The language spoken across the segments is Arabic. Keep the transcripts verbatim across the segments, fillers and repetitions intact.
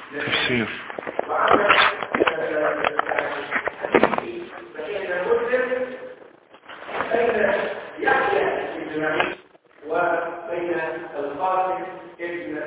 تفسير. بين يحيى بن معين وبين القاسم ابن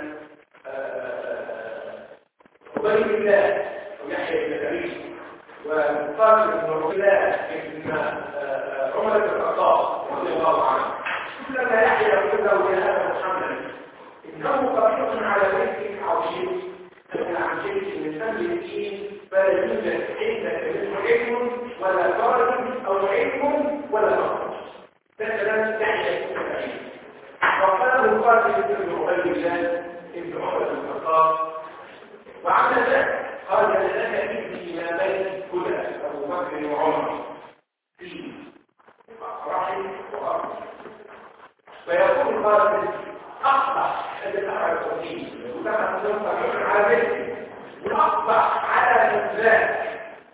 عبيد الله ويحيى بن معين والقاسم بن عبيد الله ابن عمر بن الخطاب رضي الله عنه. كلما يحيى يقول له يا ابا محمد انه قريب على بيت عظيم عن شيء من امر الدين فلا يوجد عندك منه علم ولا فرد او علم ولا فرد. ده كلام يحيى بن معين. وقال القاسم بن عبيد الله ابن عمر بن الخطاب وعمل ذلك قال لك ابني ما بين هدى ابو بكر وعمر في رحم وارض. ويقول القاسم اصبح الذي اخرج فيه وكما تنطق على بيته واصبح على الانسان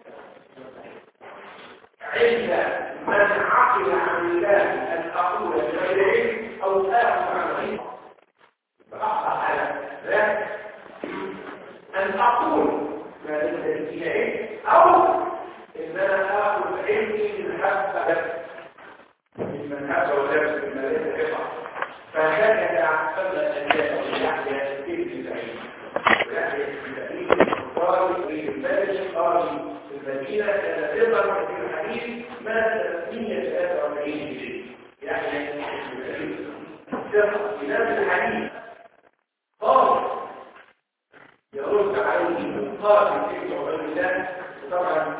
عند من عقل عن الله ان اقول بغير علم او اخذ عن غيره. فاصبح على ذلك ان اقول ما ليس فيه علم او ان انا اخذ علمي من هب من هب ودرس مما ليس بقى. فهكذا قبل ان ياتي يحيى بن سعيد ويحيى بن سعيد قال في البلد قال في المدينه كان ثقه في الحديث مات ثلاثمائة وثلاثة وأربعين هجري. يحيى بن سعيد ثقه في نفس الحديث قال يرد عليه قاسم بن عبيد الله. وطبعا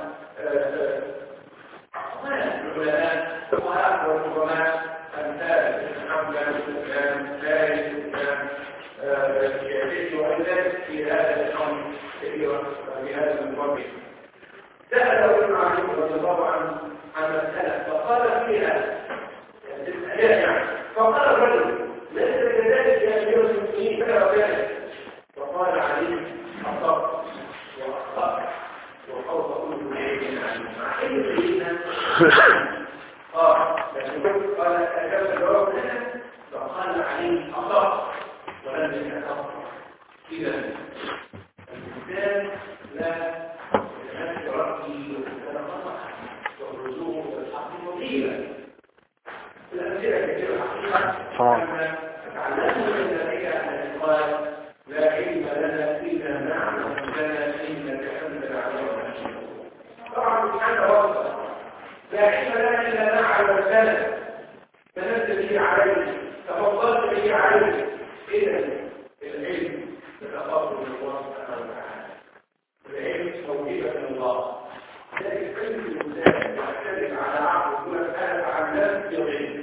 العلماء فقهاء والعلماء أمثال الحمد لله ذلك الشافعي وغيره في هذا الأمر في هذا الموضوع. سأل ابن علي رضي الله عنه عن مسألة فقال فيها يعني فقال الرجل ليس كذلك يا أمير المسلمين كذا وكذا. فقال عليه أصبت وأخطأت وفوق كل شيء مع أي سيدنا قال لكن قال أجاب الجواب لنا فقال عليه أصبت ولم يتأخر. إذا الإنسان لا يتمسك ربي ويتنقص والرجوع والحق مطيلا. الأمثلة كثيرة حقيقة كما تعلموا من ذلك أن قال لا علم لنا إلا ما علمتنا إنك أنت العليم الحكيم. طبعا سبحانه وتعالى لا علم لنا إلا ما علمتنا فنزل به عليه تفضلت به عليه. إذا العلم يتفضل من الله سبحانه وتعالى. العلم توجيه من الله. لكن علم الإنسان يعتمد على عقل يقول أنا تعلمت بالعلم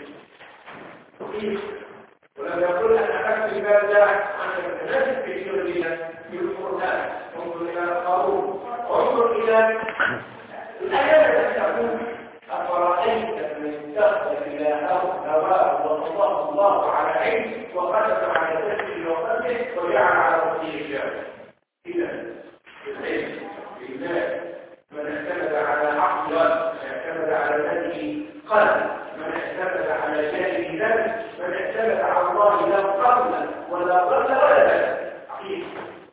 ولم يقل أنا أكتب هذا عن الناس في سوريا في القرآن. انظر إلى القارون وانظر إلى الآيات التي تقول أفرأيت من اتخذ إلهه هواه وصلاه الله على علم وختم على نفسه وقلبه وجعل على ربه الشهادة. إذا العلم بالله من اعتمد على عقل من اعتمد على ذاته قلب من اعتمد على جانب ذنب من اعتمد على الله لا قبل ولا ضل ولا بد. عقيده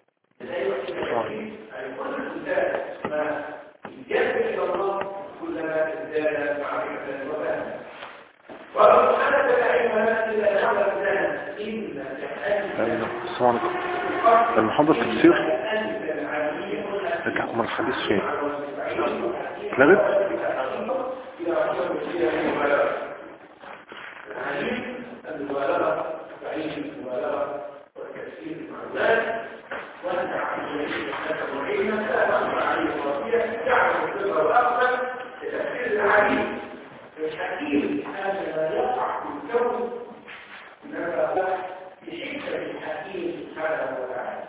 أي كل إنسان ما يجب إلى الله كلما ازداد معرفة وفهما. ولو حدث علمنا إلا نعلم ذلك إنك أنت المحاضرة تفسير رجع من الحديث فين لغت المبالغة تعيش المبالغة والتكسير المعلومات وانت عن العلم فأمر عليه الوصية يعلم الصغر والأكبر لتفسير العليم. الحكيم هذا لا يقع في الكون إنما بحكمة الحكيم سبحانه وتعالى.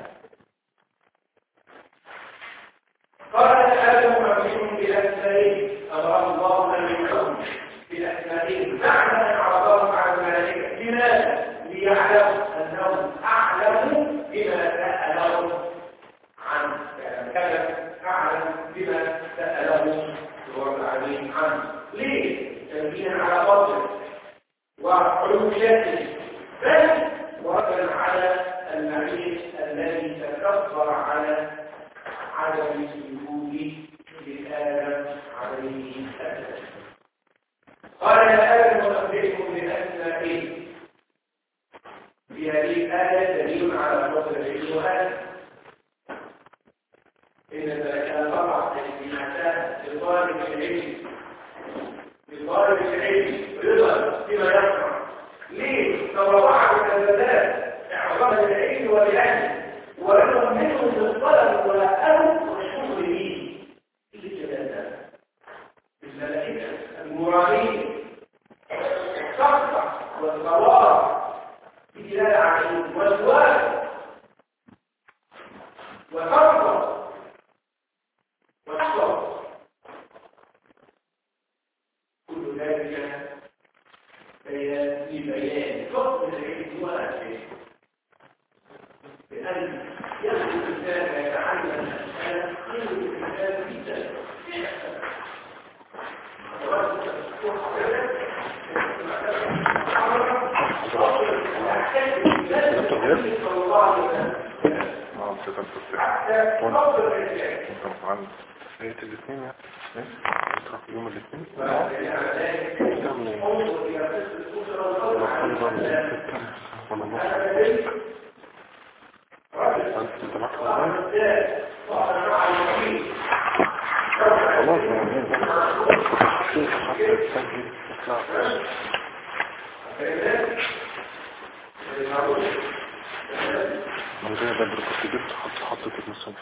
قال آدم ربهم بأسمائهم أمر الله أن يكون بأسمائهم معنى أن عرضهم على الملائكة. لماذا؟ ليعلموا أنهم أعلموا بما سألهم عنه. كان أعلم بما سألهم الرب العظيم عنه. ليه؟ تنبيها على فضله وعلوميته بل وردا على المعيش الذي تصبر على عدم السجود لآدم عليه السلام. قال يا آدم أخبركم بأسماء إيه؟ في هذه الآية دليل على فضل العلم وآدم. إن ذلك طبعا بمعنى لطالب العلم لطالب العلم رضا بما يصنع. ليه؟ تواضع الأسباب اعظم العلم والعلم ورضا منه بالطلب والأمر والشكر به. إيه كده؟ الملائكة المرائين الصفة والصواب بدلالة عليه والسؤال وفرض والصبر كل ذلك بيان في بيان فضل العلم وأهله بأن يأخذ الإنسان يتعلم الأشياء خير الإنسان جدا هي الاثنين يعني تروح يوم الاثنين ولا انت معك من غير بدر كنت جبت حط حطت المسجد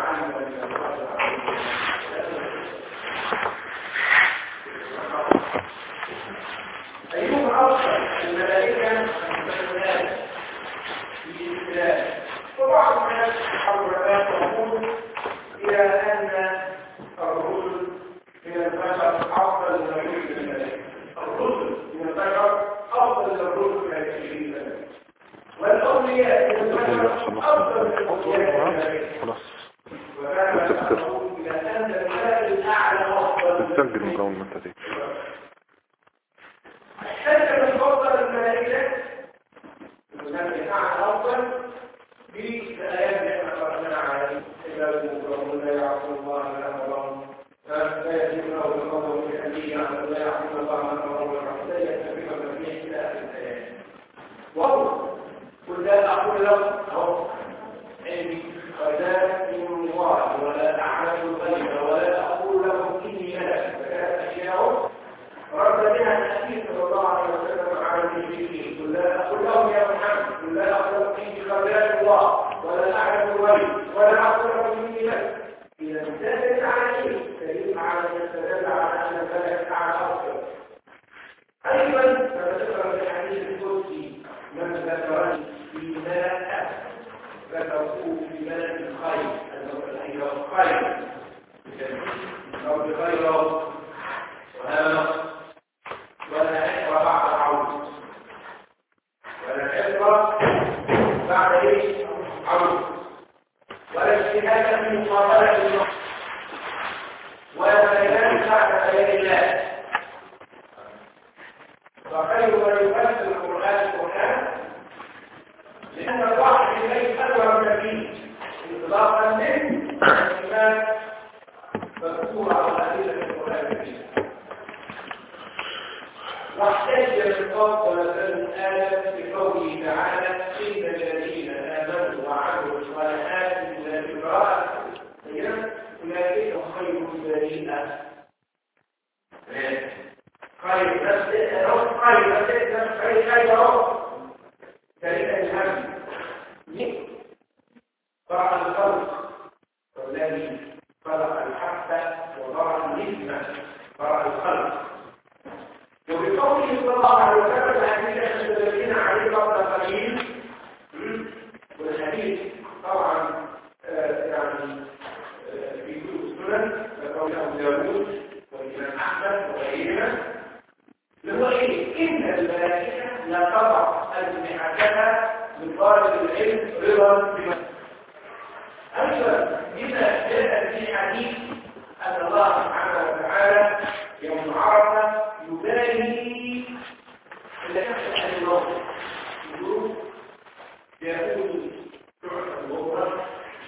أيهم أفضل الملائكة المسلمات في الإسلام. وبعض الناس حرمات تقول إلى أن الرسل من البشر أفضل من الرسل من الملائكة. الرسل من البشر أفضل من الرسل من الملائكة. والأولياء من البشر أفضل من الأولياء من الملائكة. وكان يقول إلى أن الملائكة الأعلى أفضل تسجل المكونات دي. حتى من فضل الملائكة الملائكة الأعلى أفضل بالآيات التي قرأنا عليه إذا المكرمون لا يعصون الله ما أمرهم لا يجدون له القول في أبيه لا يعصون الله ما أمرهم لا يتبعون المسيح إلى آخر الآيات. وهو قل لا أقول لكم أهو عندي خزائن الله ولا أعلم الغيب ولا أقول لكم إني ملك فكانت أشياء رد بها الحديث صلى الله عليه وسلم على المشركين. قل لا أقول لهم يا محمد قل لا أقول لكم إني خزائن الله ولا أعلم الغيب ولا أقول لكم إني ملك. إذا امتثلت على شيء دليل على يستدل على أن الملك على أفضل. أيضا كما ذكر في الحديث القدسي من ذكرني في ملأ ذكره في ملأ الخير الخير الخير أو بغيره وهذا ولا عبرة بعد عود ولا عبرة بعد ايش عود ولا اجتهاد في مقابلة الله ولا بيان بعد بيان الله. وخير من يفسر القرآن القرآن لأن الوحي إليه أكبر من فيه انطلاقا من الإيمان مذكورة على أدلة القرآن الكريم. واحتج بالقول مثل آدم بقوله تعالى إن الذين آمنوا وعملوا الصالحات من الإبراء أولئك خير البريئة. خير نفس خير نفس خير خير دليل الهم ضرع الخلق والذي خلق الحبة وضرع النسمة ضرع الخلق. وبقوله صلى الله عليه وسلم الحديث الذين عليه قبل قليل والحديث طبعا يعني في كتب السنن كقول ابو داوود والامام احمد وغيرهما اللي هو ايه؟ ان الملائكه لا تضع اجنحتها لطالب العلم رضا بما ايضا بما جاء في حديث ان الله سبحانه وتعالى يوم عرفه يبالي لنفس الموت يقول يقول تعرف الغرة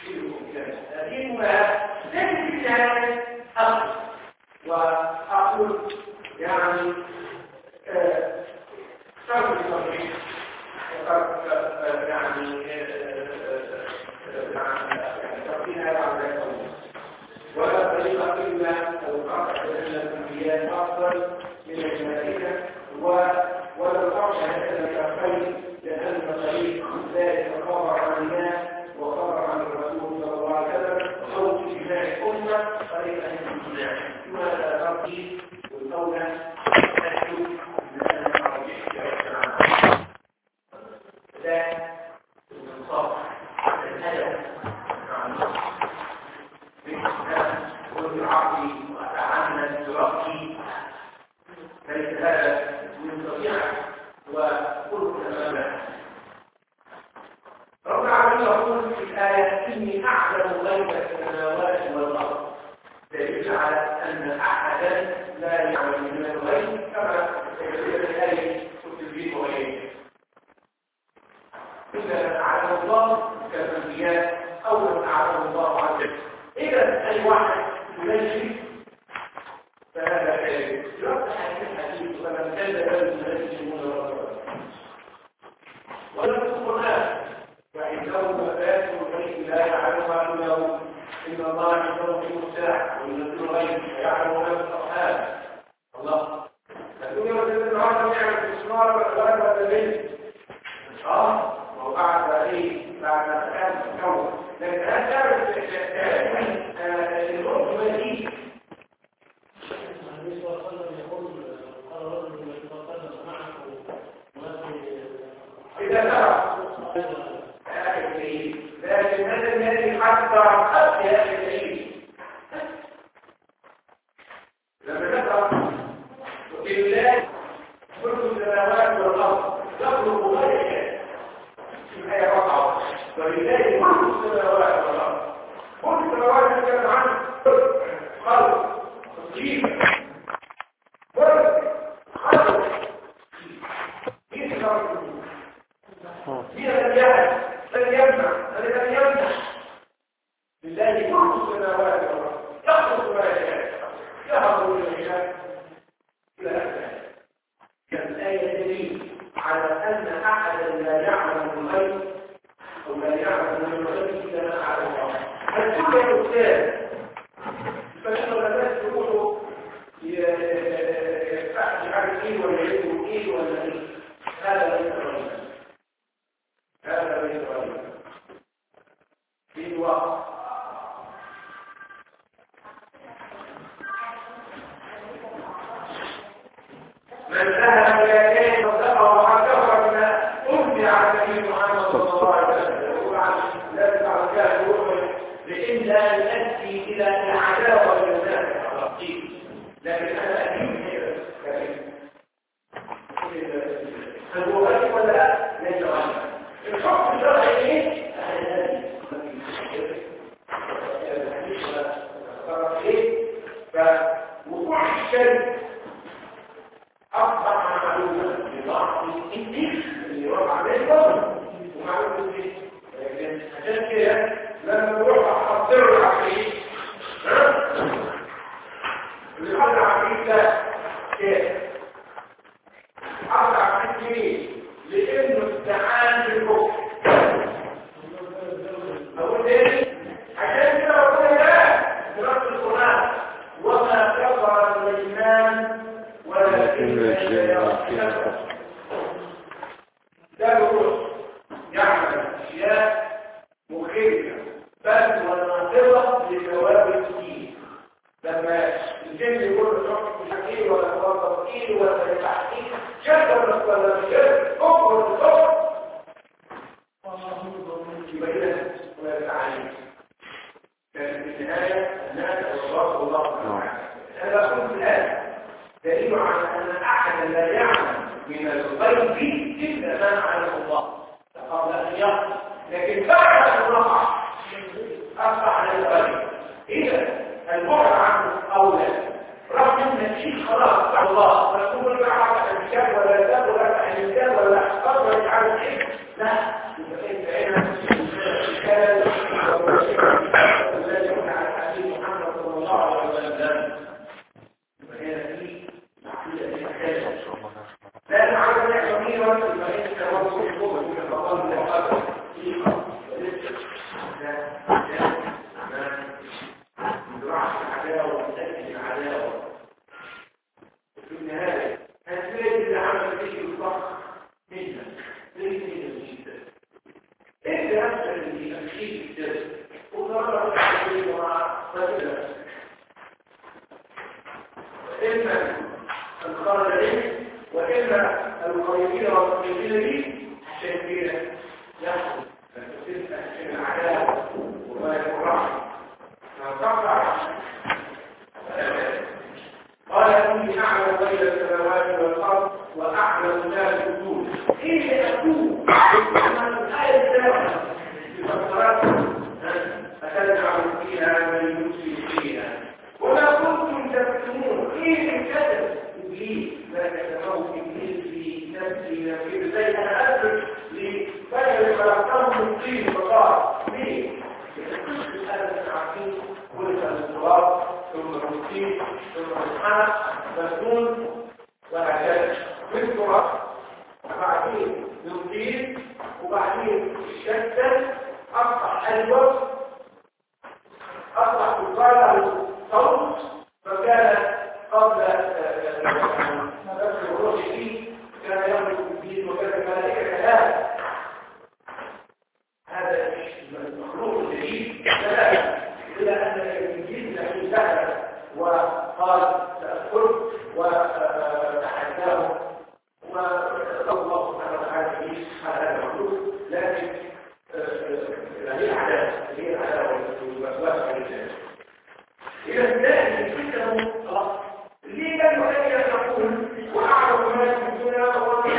إني أعلم غيب السماوات والأرض دليل على أن أحدا لا يعلم من الغيب كما يقول الآية تثبت غيره إذا من أعلم الله كالأنبياء أو من أعلم الله عز وجل. إذا أي واحد ينجي فهذا كاذب. يفتح الحديث فمن كذب بالمنجمون والرسول ولم القرآن فإنه مفاتح الغيب لا يعلمها إلا هو إن الله عنده علم الساعة وينزل الغيب ويعلم ما في الأرحام. الله الدنيا والجنة العالم يعمل في السماء والأرض والليل. اه وقعد عليه بعد ما كان الكون لكن هل تعرف الأرض مليء النبي صلى الله عليه وسلم يقول قال رجل يتقدم معه إذا ترى لكن هذا الذي حتى حتى يا أخي لما نقرأ لله كل السماوات والأرض يخلق غير شيء في الآية رقعة ولله كل السماوات والأرض كل السماوات تتكلم عنه خلق تطيب ورد خلق كيف خلق هي لم يعلم لن يمنع لن يمنع لله كل السماوات والأرض يخلق ما يشاء يهب من يشاء إلى أسفل. الآية دليل على أن أحدا لا يعلم الغيب أو لا يعلم من الغيب إلا ما أعلم الله. هل كل أستاذ فإن الناس يقولوا يفتح عارف إيه ولا يقول إيه ولا إيه؟ هذا ليس غيبا. هذا ليس غيبا. في الواقع من ذهب الى كيف صدقه وحكفر بما انزل على النبي محمد صلى الله عليه وسلم يقول عن لا تفعل كذا يؤمن لئلا يؤدي الى العداوه للناس لكن انا اكيد هل هو غيب ولا لا؟ ليس غيبا. الحكم الشرعي ايه؟ فوقوع الشرك أصبح معلومة لضعف الإنتاج اللي يروح عليه الوضع ومعلومة الإنتاج. لكن عشان كده لما نروح أحضر العقيد اللي قال العقيد ده كده أحضر العقيد ليه؟ لأنه استعان بالكفر. أقول ليه؟ عشان كده أقول لا دراسة القرآن وما كفر الإيمان ولكن ده يقول يعمل أشياء مخيفة بل وناقضة لثواب الدين. لما الجن يقول الحكم الحكيم ولا توظف فيه ولا التحقيق شكر ولا شكر كفر وكفر يبين ولا يتعلم. كان في النهاية الناس والله الله هذا كل الآن دليل على أن أحدا لا يعلم من الغيب إلا ما علم الله قبل أن يقع. لكن بعد أن وقع أصبح على الغيب. إذا البعد عنه أولى رغم أن الشيء خلاص بعد الله فنقول لا عارف الكتاب ولا الكتاب ولا عن الكتاب ولا أحفظ ولا يعرف إيه. لا يبقى هنا كان الذي يكون على حديث محمد صلى الله عليه وسلم. لا نعلم كثيرا فإن التوسل هو من المقام المقدس في زراعة العداوة وتأكيد العداوة. في النهاية هتلاقي اللي عمل فيه الفقر منا ليس من جدا. انت نفسك اللي تمشيك الجسد وقرر التعليم مع رجل إما الخارجين وإما الغيبين والطيبين لي عشان كده يحصل فتسلسل عشان العداوة وما يفرح فانتقع. قال إني أعلم غيب السماوات والأرض وأعلم ما تبدون. إيه أكون؟ الآية الثالثة في فقرات أتجعل فيها من يفسد فيها وما كنتم تكتمون كيف كتب إبليس ما كتبه إبليس في نفسي نفسي زي أنا أدرك لبني خلقته من طين فقال ليه؟ لأن أنا عارفين كل التراب ثم الطين ثم الحنق مسنون وهكذا بالتراب وبعدين نطير وبعدين الشتت أصبح الوقت أصبح تقال صوت فكان قبل نفس الروح فيه كان يملك الدين وكان الملائكة كذلك هذا المخلوق الجديد كذلك إلا أن الجديد له سهل وقال سأذكر وتحداه والله سبحانه وتعالى يجيز على هذا المخلوق لكن هي العداوة هي العداوة والوسواس والإنسان إذا الثاني فكره خلاص ليه كان مؤيد يقول وأعرف ما يمكننا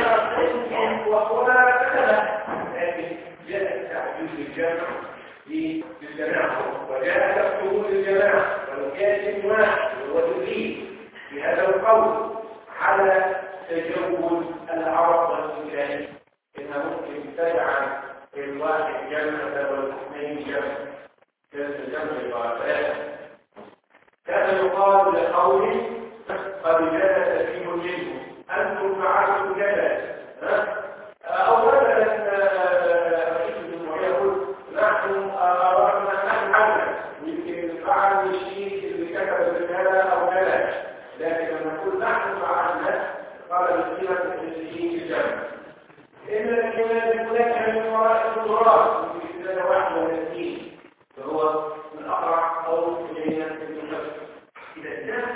وما كتبه لكن جاء التعجيز للجامع للجماعة وجاء تفكير للجماعة ولو كان واحد وتدين بهذا القول على تجوز العرب والإنسان إنها ممكن تجعل الواحد جمع والاثنين جمع كان الجمع الغابات كان يقال لقوله قد جاء تسليم منه أنتم فعلتم كذا أولا رئيس الجمهورية يقول نحن أردنا أن نحن يمكن فعل الشيء اللي كتب كذا أو كذا لكن لما نقول نحن فعلنا قال القيمة الشيء الجمع إن الكلمات هناك من وراء التراث في كتاب واحد من الاثنين فهو من أقرع أو إلينا من النفس إذا كان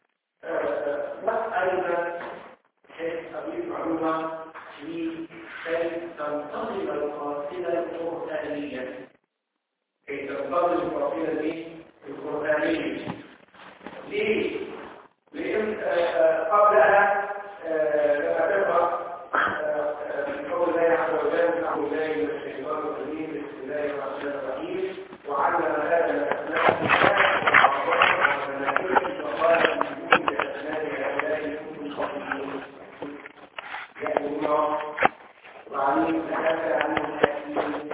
أيضا حيث أضيف معلومة لكي تنتظم القافلة القرآنية كي تنتظم القافلة القرآنية ليه؟ لأن قبلها لما تقرأ قول الله عز وجل أعوذ بالله من الشيطان الرجيم بسم الله الرحمن الرحيم وعلم آدم الأسماء والملائكة وقال انبئوني بأسماء هؤلاء إن كنتم صادقين يأتي الله وعليم تحدث عن الحكيم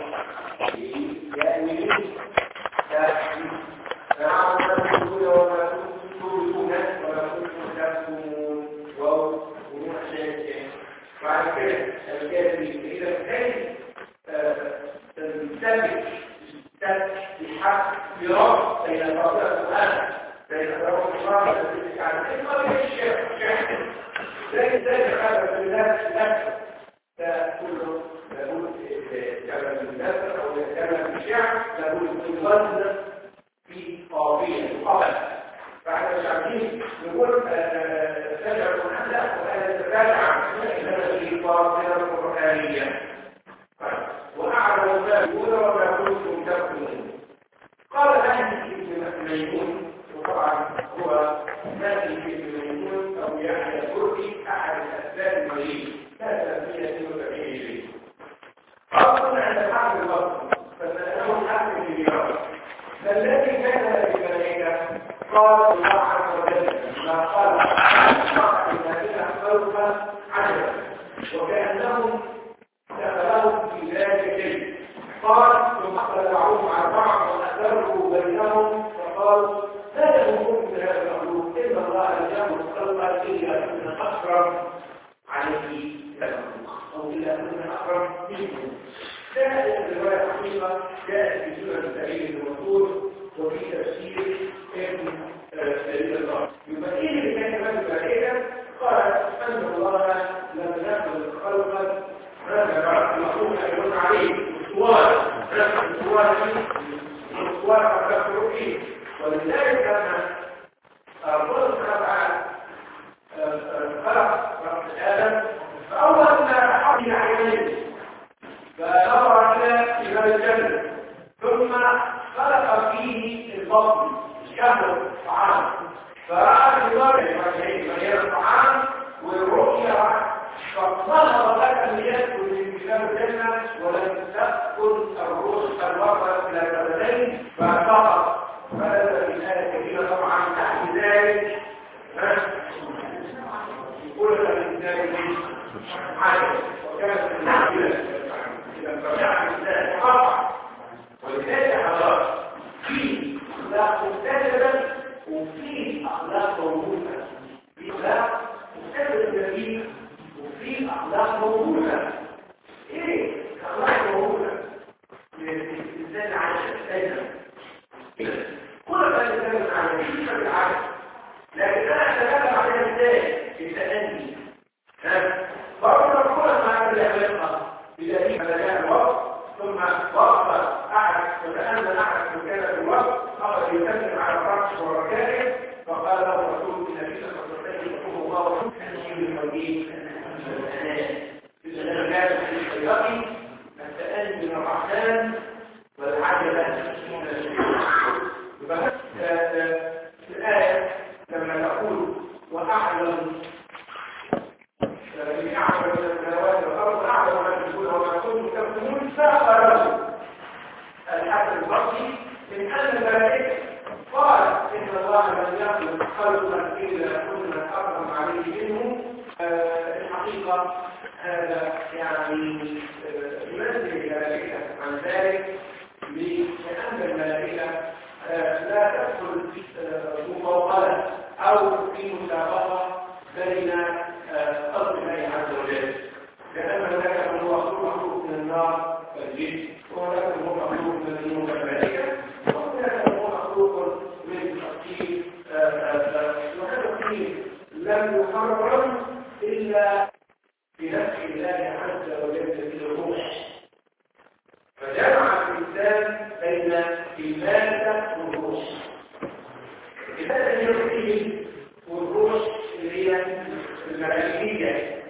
يأتي فعلم تقول وما كنتم تقولون وما كنتم تكتمون وهم شيئين بعد كده الكاتب إذا كان تنتبه الحق برابط بين الفاضلة الآن بين الفاضلة الآن التي تعلم قبل الشيخ زي زي هذا في الناس نفسه كله لابد يتكلم بالنسبة أو يتكلم بالشعر لابد يغنى في قابية قبل بعد مش عارفين نقول سجع المحلة وهذا تتابع إلى الفاضلة القرآنية وأعلم ما يقول وما كنتم تكتمون قال هذه ابن ميمون وطبعا هو نادي ابن ميمون أو يحيى التركي أحد الأسباب المريض لا تسمية سبعين أصلا عند الحاكم البصري فسأله الحاكم في الرياض فالذي كان للملائكة قال الله عز وجل ما قال شرع الذين خلقا عجبا وكأنهم دخلوا في ذلك شيء قال ثم خلعوهم على بعض وأسروا بينهم فقال لا يمكن من هذا المخلوق إن الله لم يملك خلقا إلا أن أكرم عليه المخلوق أو إلا أن أكرم منه جاءت الرواية حقيقة جاءت في سورة سعيد المنصور وفي تفسير ابن سعيد الله يبين لكلمة الملائكة قال أن الله لم يملك خلقا هذا بعد المخلوق يكون عليه اسوار اسوار اسوار تفكر فيه ولذلك كان الله سبحانه وتعالى خلق رب ادم فاول ما حرم عينيه فنظر الى الجنه ثم خلق فيه البطن شهوه الطعام فراى في ظهره مليان الطعام والرؤيا فظهر لك ان يدخل في كتاب الجنه ولم تدخل الروح الوقت الى الابدين ففقط. فهذا في الايه الكريمه طبعا تحت ذلك كل الانسان حاجه وكانت المشكله اذا فرجع الانسان قطع. ولذلك حضرتك في اخلاق مختلفه وفي اخلاق موجوده، في اخلاق مختلفه فيه وفي اخلاق موجوده. ايه اخلاق موجوده الانسان عايش دايما كل ما الانسان عايش في العالم، لكن انا اتكلم عليها ازاي التأني. برضه كل ما يعملها بدليل مجال الوقت ثم وقف احد وتأمل احد مكان الوقت اخذ يسلم على الرأس وركائه فقال له الرسول النبي صلى الله عليه وسلم يقول الله تنشيب الموجود إذا كان في الخياطي التأني من الرحمن والعجلة من الشيطان. في الآية لما نقول وأعلم الذي أعلم من السماوات والأرض أعلم ما تقول وما كنتم تكتمون فأخبره الحسن البصري من أن الملائكة قال إن الله لم يخلق خلقا إلا كنا أكرم عليه منه. الحقيقة هذا يعني ينزل الملائكة عن ذلك لأن الملائكة لا تدخل في مقابلة أو في مسابقة بين خلق الله عز وجل، لأن هناك من هو مخلوق من النار والجن، وهناك من هو مخلوق من النور والملائكة، وهناك من هو مخلوق من الطين. وهذا الطين لم يحرم إلا بنفس الله عز وجل بالروح، فجمع الإنسان بين المادة والروح. المادة هي الروحية والروح اللي هي الملائكية،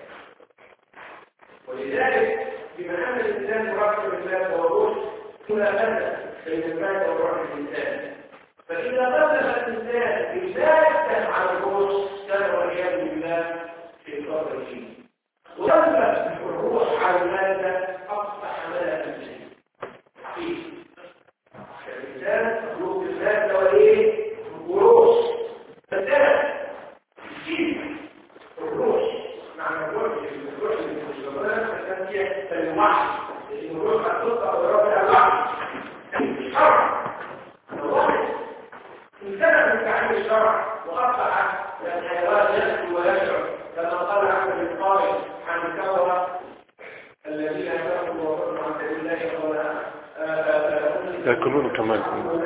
ولذلك بما أن الإنسان مركب المادة والروح هنا مادة بين المادة والروح الإنسان. فإذا قدم الإنسان المادة على الروح كان والعياذ بالله في الفضل الجيد، ولما الروح على المادة أصبح مادة فيه. الإنسان مخلوق المادة وإيه؟ وروح. فالآن فيه الروح معنى الروح الروح اللي في الجبلات كان فيها الوحي، لأن الروح هتطلع ورافع الوحي الشرع. الوحي انتهى من تعليم الشرع وأصبح الحيوان يأكل ويشرب كما قال عبد القائل عن الكفرة الذين كفروا وصدوا عن سبيل الله ولا يأكلون كمان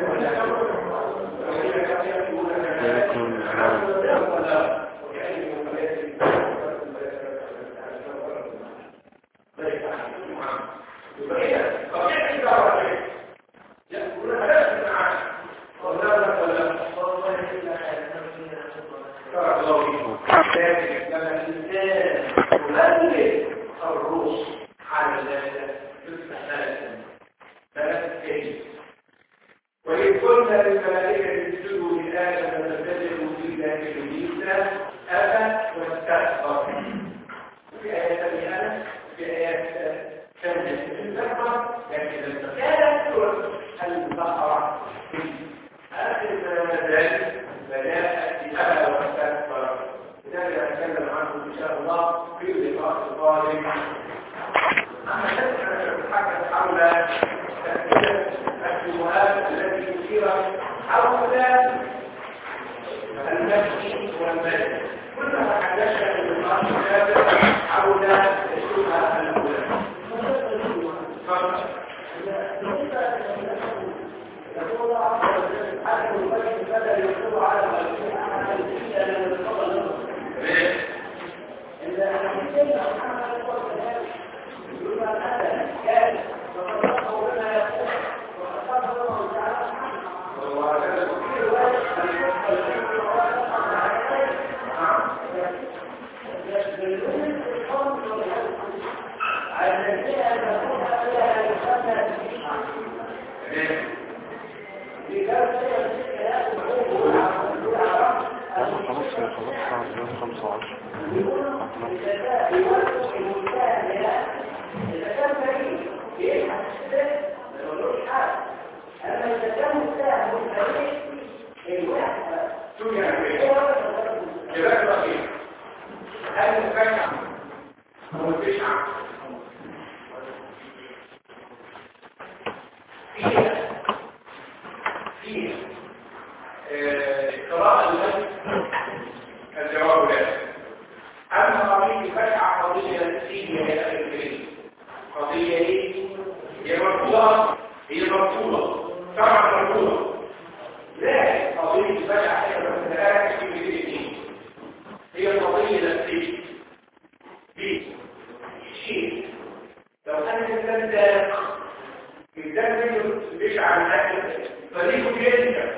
يأكلون كمان الروح على ذلك يستحسن ثلاث كيف. وإذ قلنا للملائكة اسجدوا لآدم فسجدوا إلا إبليس أبى واستكبر. في آيات ثانية في آيات ثانية في البقرة، لكن كانت سورة البقرة آخر ما ذلك بدأت بأبى واستكبر. لذلك نتكلم عنه إن شاء الله في اللقاء القادم. أما نحن نتحدث حول الشبهات التي تثير حول المسجد والمسجد. كلها تحدثنا في اللقاء السابق حول الشبهة الأولى. يقول الله عز وجل حتى البيت بدل يقول على المسجد أحد إلا من الفضل له. إلا أن يجب محمد يقول كذلك يقول أن هذا كان وتصدقوا بما يقول وتصدقوا الله تعالى وهذا كثير وجه يستدلون بالقول والحق على الذين يدعون إلى خلاص ساعة خمسة وعشرة. إذا كان فريق بيبحث السلاح ما يقولوش حاجة. أما إذا كان السلاح مستحيل الوحدة شو يعني إيه؟ جبال رقيق هل مفاجأة أو البشعة فيها فيها قراءة المجد الجواب لا. أما قضية البشعة قضية نفسية يا أخي الكريم. قضية إيه؟ هي مرفوضة هي مرفوضة طبعا مرفوضة. لكن قضية البشعة هي مرفوضة في الاثنين. هي قضية نفسية. دي شيء لو أنا الإنسان ده الإنسان منه بشعة من أجل فريقه جدا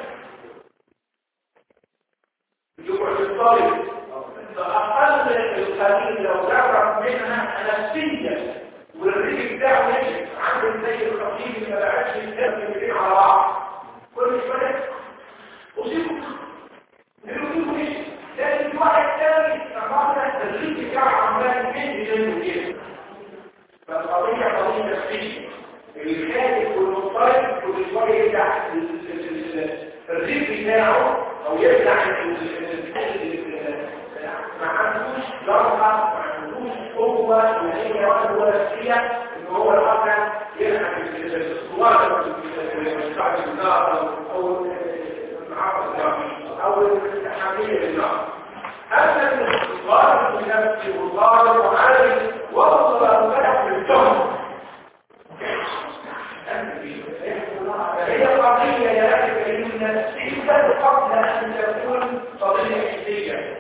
يقعد الطالب فأقل القليل لو جرب منها نفسيا والرجل بتاعه نجد عند زي الخطيب اللي ما بقاش يتكلم الاثنين على بعض كل شويه اصيبه نقول مش لازم في واحد ثاني طبعا الرجل بتاعه عمال يمد جنبه كده. فالقضيه قضيه نفسيه الخالق والمضطرب كل شويه يفتح الرجل بتاعه او يفتح ما عندوش ضربة ما عندوش قوة ان هي هو نفسية ان هو الواقع يلحق الصوارد المستعد النار او المعاقب النار او التحميل النار. اما الصوارد بنفسه والصوارد وعالي وصل الفتح بالجهد فهي قضية يا أخي الكريم نفسية قبل أن تكون قضية حسية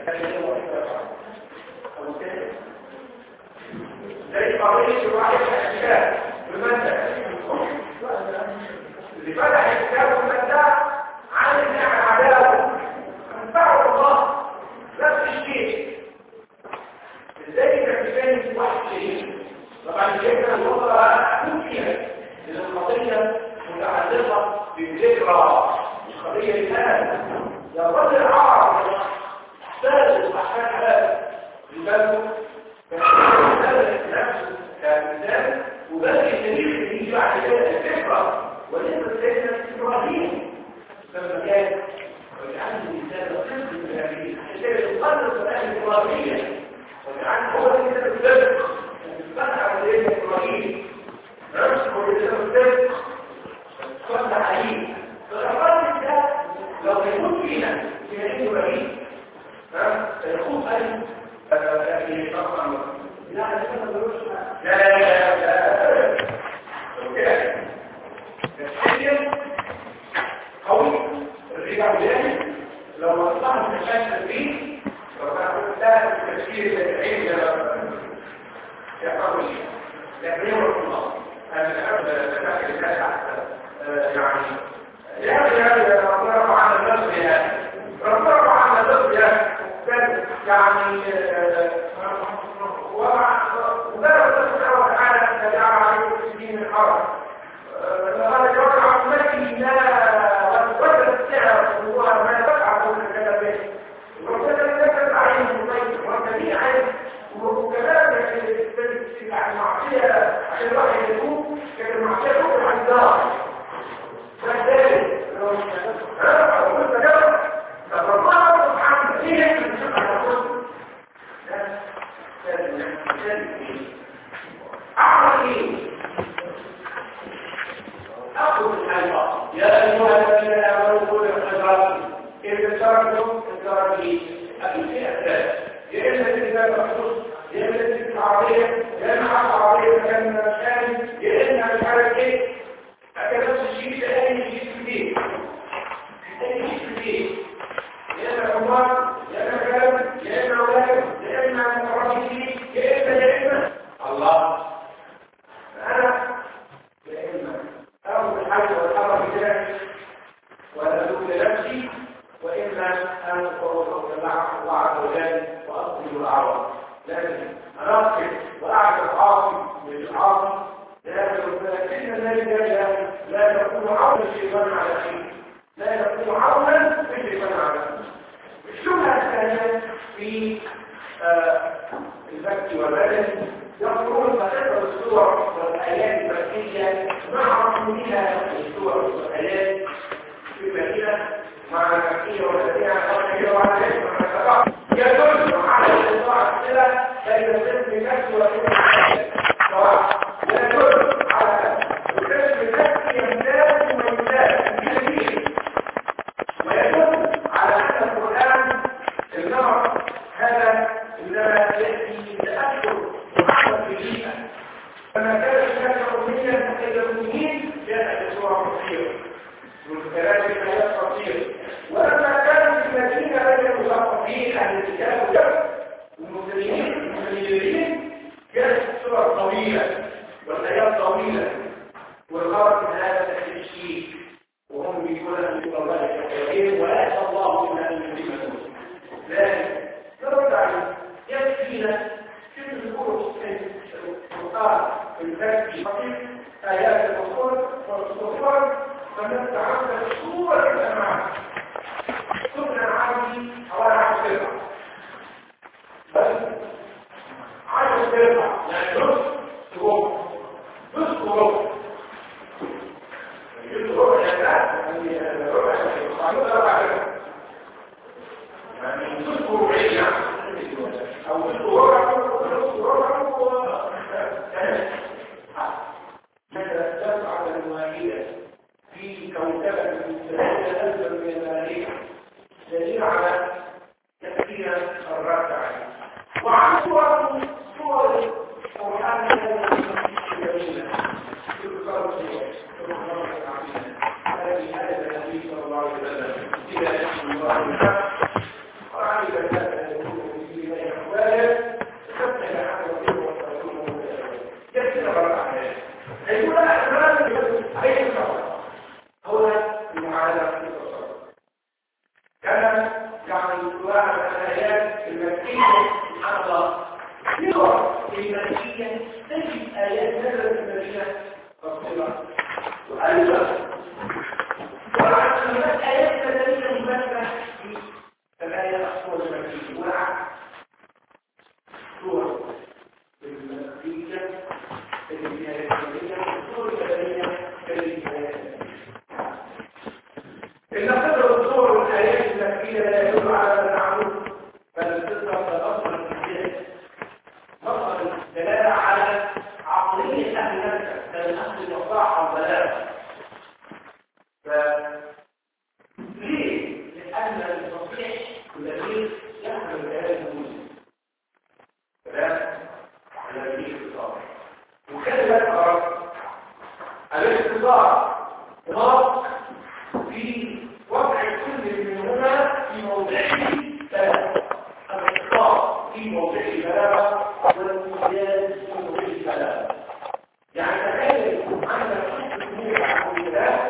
زي قضية الواحد الأشياء بمدى اللي فتح الكتاب بمدى عن النعم عداوة أنفعه الله نفس الشيء. ازاي تكتبين واحد شيء طبعا الفكرة الوضع أكون فيها لأن القضية متعلقة بالذكرى مش قضية الآن يا رجل عرب ثالث أحسان هذا لذلك فهذا نفسه كمثال وباقي التاريخ اللي يجي بعد كده الفكرة وليس سيدنا إبراهيم لما كان وجعلنا الإنسان قسم من هذه الشيء يقدس الآن إبراهيم وجعلنا هو الإنسان الصدق فتح سيدنا إبراهيم نفسه الإنسان الصدق صلى عليه فالأقل ده لو يكون فينا في هذه إبراهيم سيكون أي في طبعا لا لا لا لا لا اوكي الحين قوي الرجع بجانب لو وصلنا المشاكل فيه فبقى التفكير العلمي يا قوي لكن هو الله انا الحمد لله يعني يعني يعني ربنا على النصر يعني ربنا على النصر يعني يعني ومدرب سبحانه وتعالى تجعل عليه السجين الحرب هذا جواب عمتي لا وتبدل السعر هو ما تفعل كل كذا به وكذا يكتب عليه المطيب وكذا عين وكذلك المعصية عشان الواحد يكون كان المعصية تكون عن الدار فذلك ها أقول تجرب فالله سبحانه فيه أعمل إيه؟ أخذ الحيوة يا أيها الذين آمنوا كل الحجرات إذا تركتم التركي أكيد في أساس يا إما الكتاب مخصوص يا إما الكتاب العربية يا إما حق عربية كان مكان يا إما مش عارف إيه أكيد نفس الشيء ده أي شيء كتير أي شيء كتير يا إما عمر يا إما كلام يا إما أولاد يا إما مقربين يا إما يا إما الله فأنا يا إما أخذ الحج والحرم بذلك وأدوم لنفسي وإما أن أتوقف الله عز وجل وأصل العرب لكن أنقذ وأعلم مع المكية والذين قبل وعلى يدل على الإضاعة الصلة بين القسم نفسه والقسم سواء يدل على القسم نفسه يمتاز ويمتاز بكثير ويدل على أن القرآن النمط هذا إنما يأتي لتأثر محمد في البيئة فما كان الناس أمنيا إلى المؤمنين جاءت بصورة كثيرة من كلام الآيات قصير ولما كانوا في المدينة بين المثقفين أهل الكتاب والمسلمين المسلمين كانت الصور طويلة والآيات طويلة والغرض من هذا التشكيك وهم بيقولون أن يقول الله كثيرين ولا يشاء الله إلا أن يكرمهم لكن نرد عليه يكفينا في الظهور القرآن الفاتح آيات الأصول والصور فنبدأ عندنا صورة الأمام صورة عادي حوالي عشر سرعة بس عشر سرعة يعني نص سرعة نص سرعة يجب ربع شكات يعني ربع شكات يعني نص ربعية أو نص ربع نص ربع ماذا تفعل المواهية في كوكبة من ثلاثة ألف من الملايين دليل على تفكير الرد عليه وعن صور صور القرآن الجميلة في القرآن العظيم الذي هذا النبي صلى الله عليه وسلم إلى اسم الله الحق وعلى ذلك يكون في بين أحواله حتى يحب الله ورسوله يكفي الرد عليه يقول أحوال عليه الصلاة هو المعادلة في التصرف كان يعني واحد من الآيات المكية سبحان الله يرى المكية تجد آيات نزلت المدينة تفصيلها وأيضا وعن هناك آيات مدنية مباشرة في الآية الصور المكية وعن صور المكية التي هي المدنية الصور المدنية التي هي إن قدر الصور والآيات المكية لا يدل على التعامل بل الفطرة الأصل الجديد مصدر الدلالة على عقلية أهل نفسه كالأصل الوضاحة والبلاغة فليه؟ لأن التصحيح الذي يحمل كلام المسلم كلام الذي اختصار وكلمة أردت الاختصار نص في وضع كل منهما في موضعه ثلاثة الاختصار في موضعه ثلاثة والمجاز في موضعه ثلاثة يعني تخيل عندك ست أمور عن الله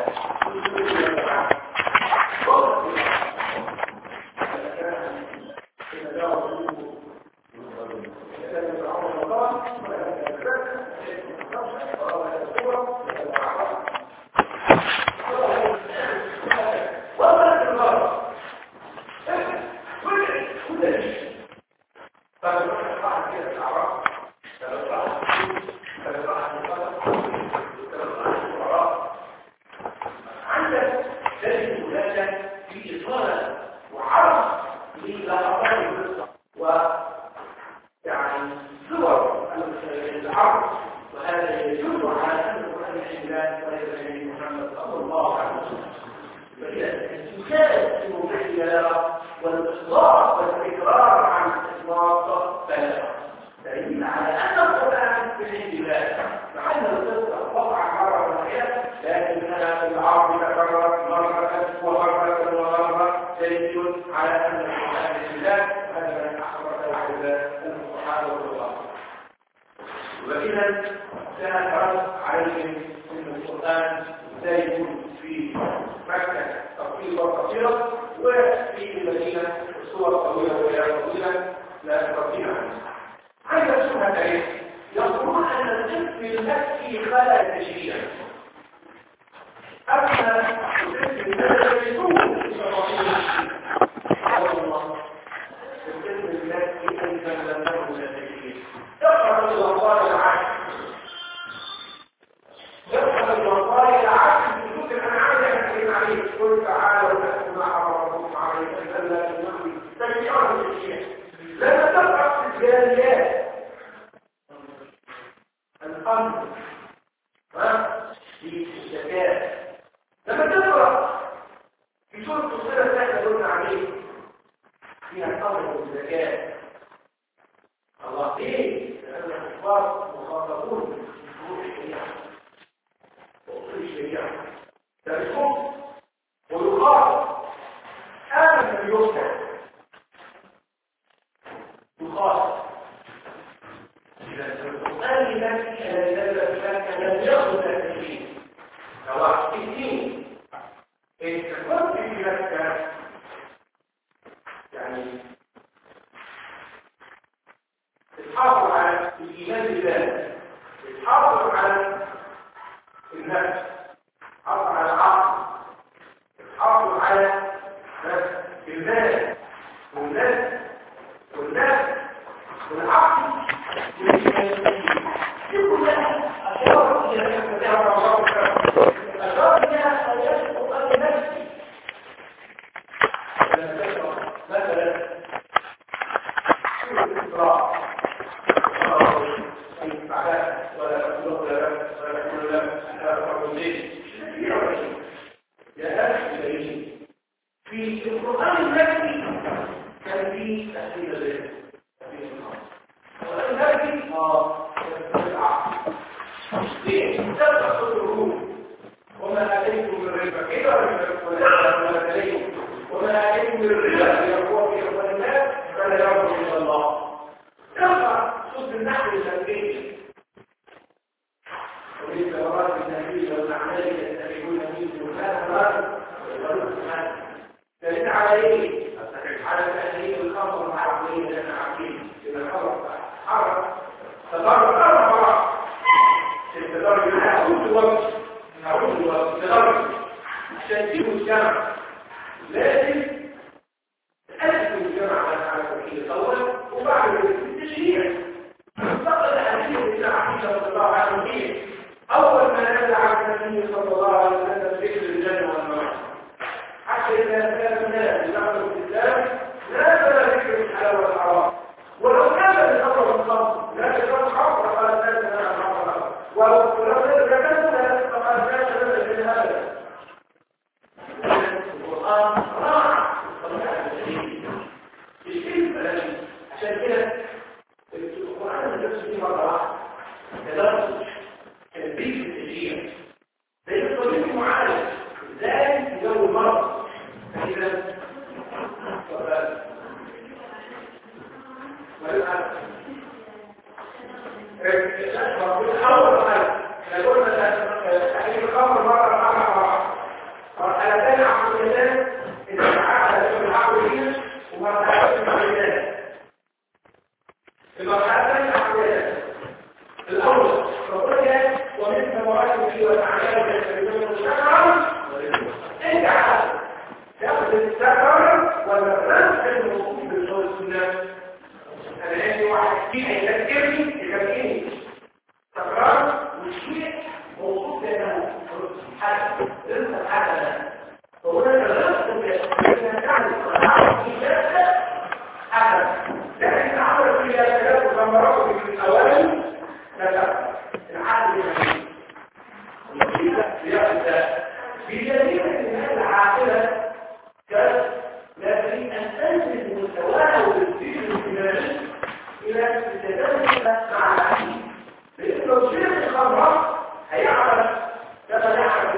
قل تعالوا نحن مع التشريع. لما تقرأ في الجاريات الأمر ها في الزكاة، لما تقرأ في سورة الصلة الثانية قلنا عليه فيها الأمر والزكاة. الله ليه؟ لأن الكفار مخاطبون بفروع الشريعة وأصول الشريعة تركهم ويخاطب آمن باليسر يخاطب إذا القرآن الذي نزل بك لم يأخذ التكليف سواء في الدين إن كنت في مكة يعني تحافظ على الإيمان بالله، تحافظ على النفس، تحافظ على العقل، تحافظ على المال والنفس والنفس والعقل دي كلها أشياء رؤية تتبعها أشياء منها آيات القرآن النفسي. مثلا سورة الإسراء ولا تقول لا ولا تقول لا لا تقول ليه يا أخي في القرآن النفسي كان فيه تأثير ذلك القرآن النفسي اه العقل ليه؟ تبقى صدرهم وما آتيتم من ربا كده ولا تليم وما آتيتم من ربا ليقوى في أموال الناس فلا يرضى إلا الله. تبقى صد النحو التنفيذي وليس مرات النبي والأعمال يتبعون منه وكان مرات دليل على ايه؟ على تأثير الخمر العقلية لنا عقلية إذا الخمر حرك تضرب أربع مرات التضرب نعود الوقت نعود الوقت تضرب عشان تجيبوا الجمع لازم تأثبوا الجمع على التوحيد الأول وبعد التشريع فقد أهلية إلى عقيدة صلى الله عليه وسلم أول ما نزل على النبي صلى الله عليه وسلم ذكر الجنة والنار حتى إذا كان الناس يدخلوا في الإسلام لا تلا ذكر الحلال والحرام ولو كان الأمر الخمر لا تكون حرام فقال الناس لا حرام ولو كان ذكرت فقال الناس لا تجد هذا القرآن راح طبيعة الشيء الشيء الفلاني عشان كده القرآن النفس فيه مرة واحدة تدرس تنبيه التشريع زي الطبيب المعالج ازاي يجاوب المرض فإذا أول حاجة قلنا تحليل الخمر مرة مرة مرحلتين عقليتين إذا تعالى العقلية ومرحلتين عقليتين المرحلتين عقليتين الأول فقلنا ومن ثمرات فيه وتعالى يستخدمون الشجرة انت تاخذ الشجرة ولا تنسى الوصول بالصوت السنة. أنا عندي واحد فيه هيذكرني يذكرني تكرار والشيء موصول بينه حاجة لسه حاجة فهنا تغلق إذا كان الصلاة حاجة لكن عمل فيها ثلاث ثمرات في الأول لا العقل بجميع الناس العاقلة لا تريد أن تنزل مستواها وتزيد الانتباه إلى التدرج مع العقل لأن لو شيء الخبرة هيعرف كما يعرف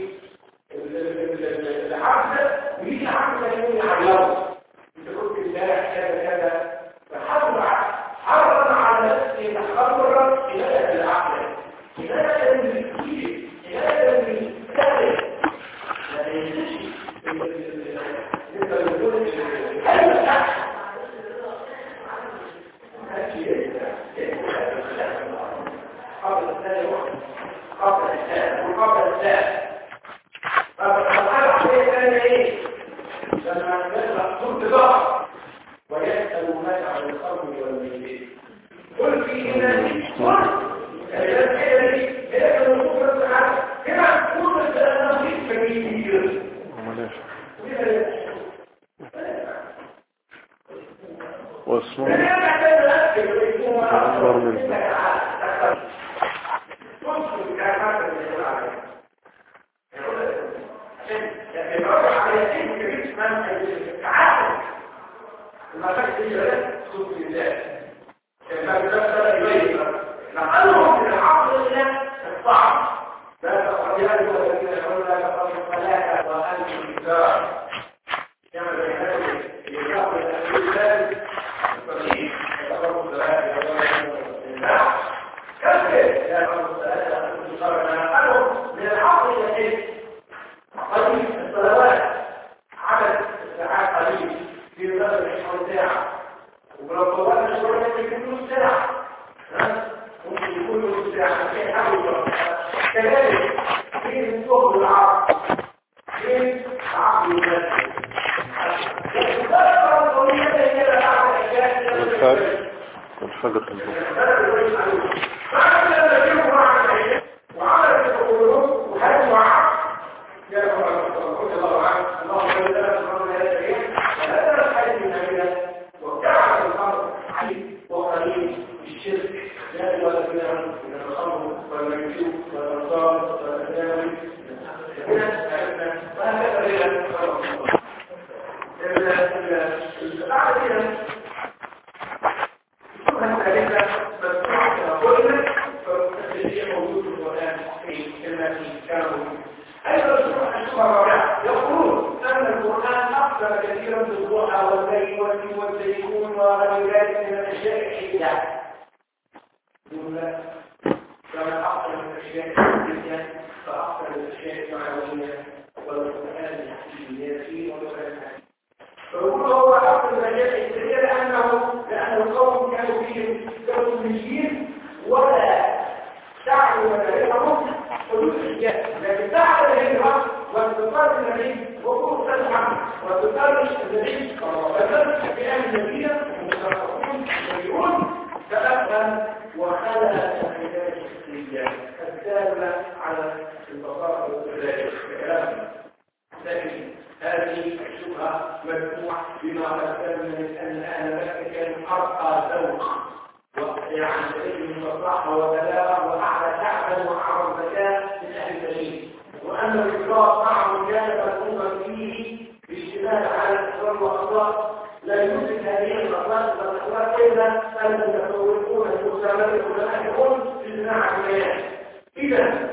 العقل ويجي عقل يكون يعلمه انت قلت امبارح كذا كذا فحرم حرم على نفسه تخبر إلى العقل إلى الكثير إلى الكثير لا يجيش قبل الثاني قبل الثاني وقبل الثاني فالحالة الثانية ايه؟ لما يطلق صوت ظهر ويسأل عن الخمر والميت قل في إيمان قل كلمات كده دي هي كانوا صوت السعادة كده صوت السعادة مش كبير واسمه أكبر منه. ما فيش دليل خصوص الله كما ذكر إليه نقلهم من العقل إلى الصعب لا تقضيان الذين يقولون لا تقضي الصلاة وأنتم الكتاب كما ذكر يقول الأسئلة الفقيه يقرب الصلاة لله كيف لا تقضي الصلاة وأنتم الكتاب نقلهم من العقل إلى إيه؟ قليل الصلوات عدد الساعات قليل في درجة عشرين ساعة ولو طولنا شوية يكون نص ساعة ممكن يكون نص ساعة في حاجة كذلك في الصوت والعرض في عقل الناس الفجر الفجر وعمل القلوب وهذا وعد يا رب الله عنه اللهم لا تكرمنا يا كريم ولا تنسى النبي وجعل الامر علي وقليل الشرك لا ولا بناء من الخمر والميسور والانصار والازامي وهكذا الى بعد كده ثم ذلك مسموع كما قلنا فالتشريع موجود في القران في كلمه كانوا أيضا الشبهة الرابعة يقولون أن القرآن أكثر كثيرا في الضحى والليل والتين والزيتون وغير ذلك من الأشياء الحية. يقول لا كما أكثر من الأشياء الحية فأكثر الأشياء المعنوية والقرآن الحكيم فيه والقرآن الحكيم. فيقول هو أكثر الأشياء الحية لأنه لأن القوم كانوا فيهم كالمسلمين ولا تعلوا ولا يفهمون حدود الحجاب لكن تعالى الهجرة وتقارن النبي وقوة الحمد وتقارن النبي وتقارن بأهل المدينة ومتفقون يقولون تأثم وخلق الحجاب الشخصية الدالة على البصارة والسلام كلام لكن هذه الشبهة مجموعة بما قدم من أن أهل مكة كانوا أرقى ذوق ويعني تجد المصلحة وبلاغة وأعلى شعبا وأعظم ذكاء من أهل المدينة وأن الإخلاص معهم كان مفهوما فيه بالاشتمال على الأسرار والأخلاق لا يوجد هذه الأخلاق والأخلاق إلا أن يتطورون المسامرة والأهلون في صناعة البيان. إذا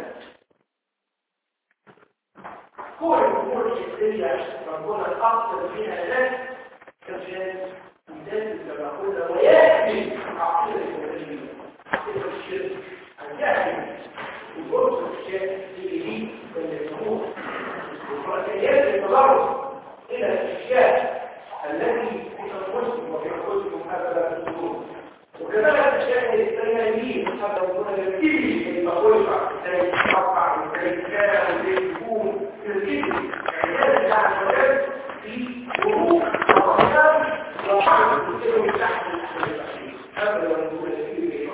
كل الأمور الشخصية ربنا الأكثر فيها الناس كشان مثال كما قلنا ويأتي عقيدة الكريمة عقيدة الشرك أن يأتي وجود الشيء فيه من الأمور ويأتي التضرر إلى الأشياء التي في أنفسكم وفي أنفسكم هكذا في الصدور وكذلك الأشياء الإسلامية حتى يكون الكبير المخلوقة زي الرفع وزي الكلام وزي الهجوم في الكبير يعني لازم نعمل مجال في وقوف وأحكام وحاجة تسيره من تحت هذا لو نقول الكبير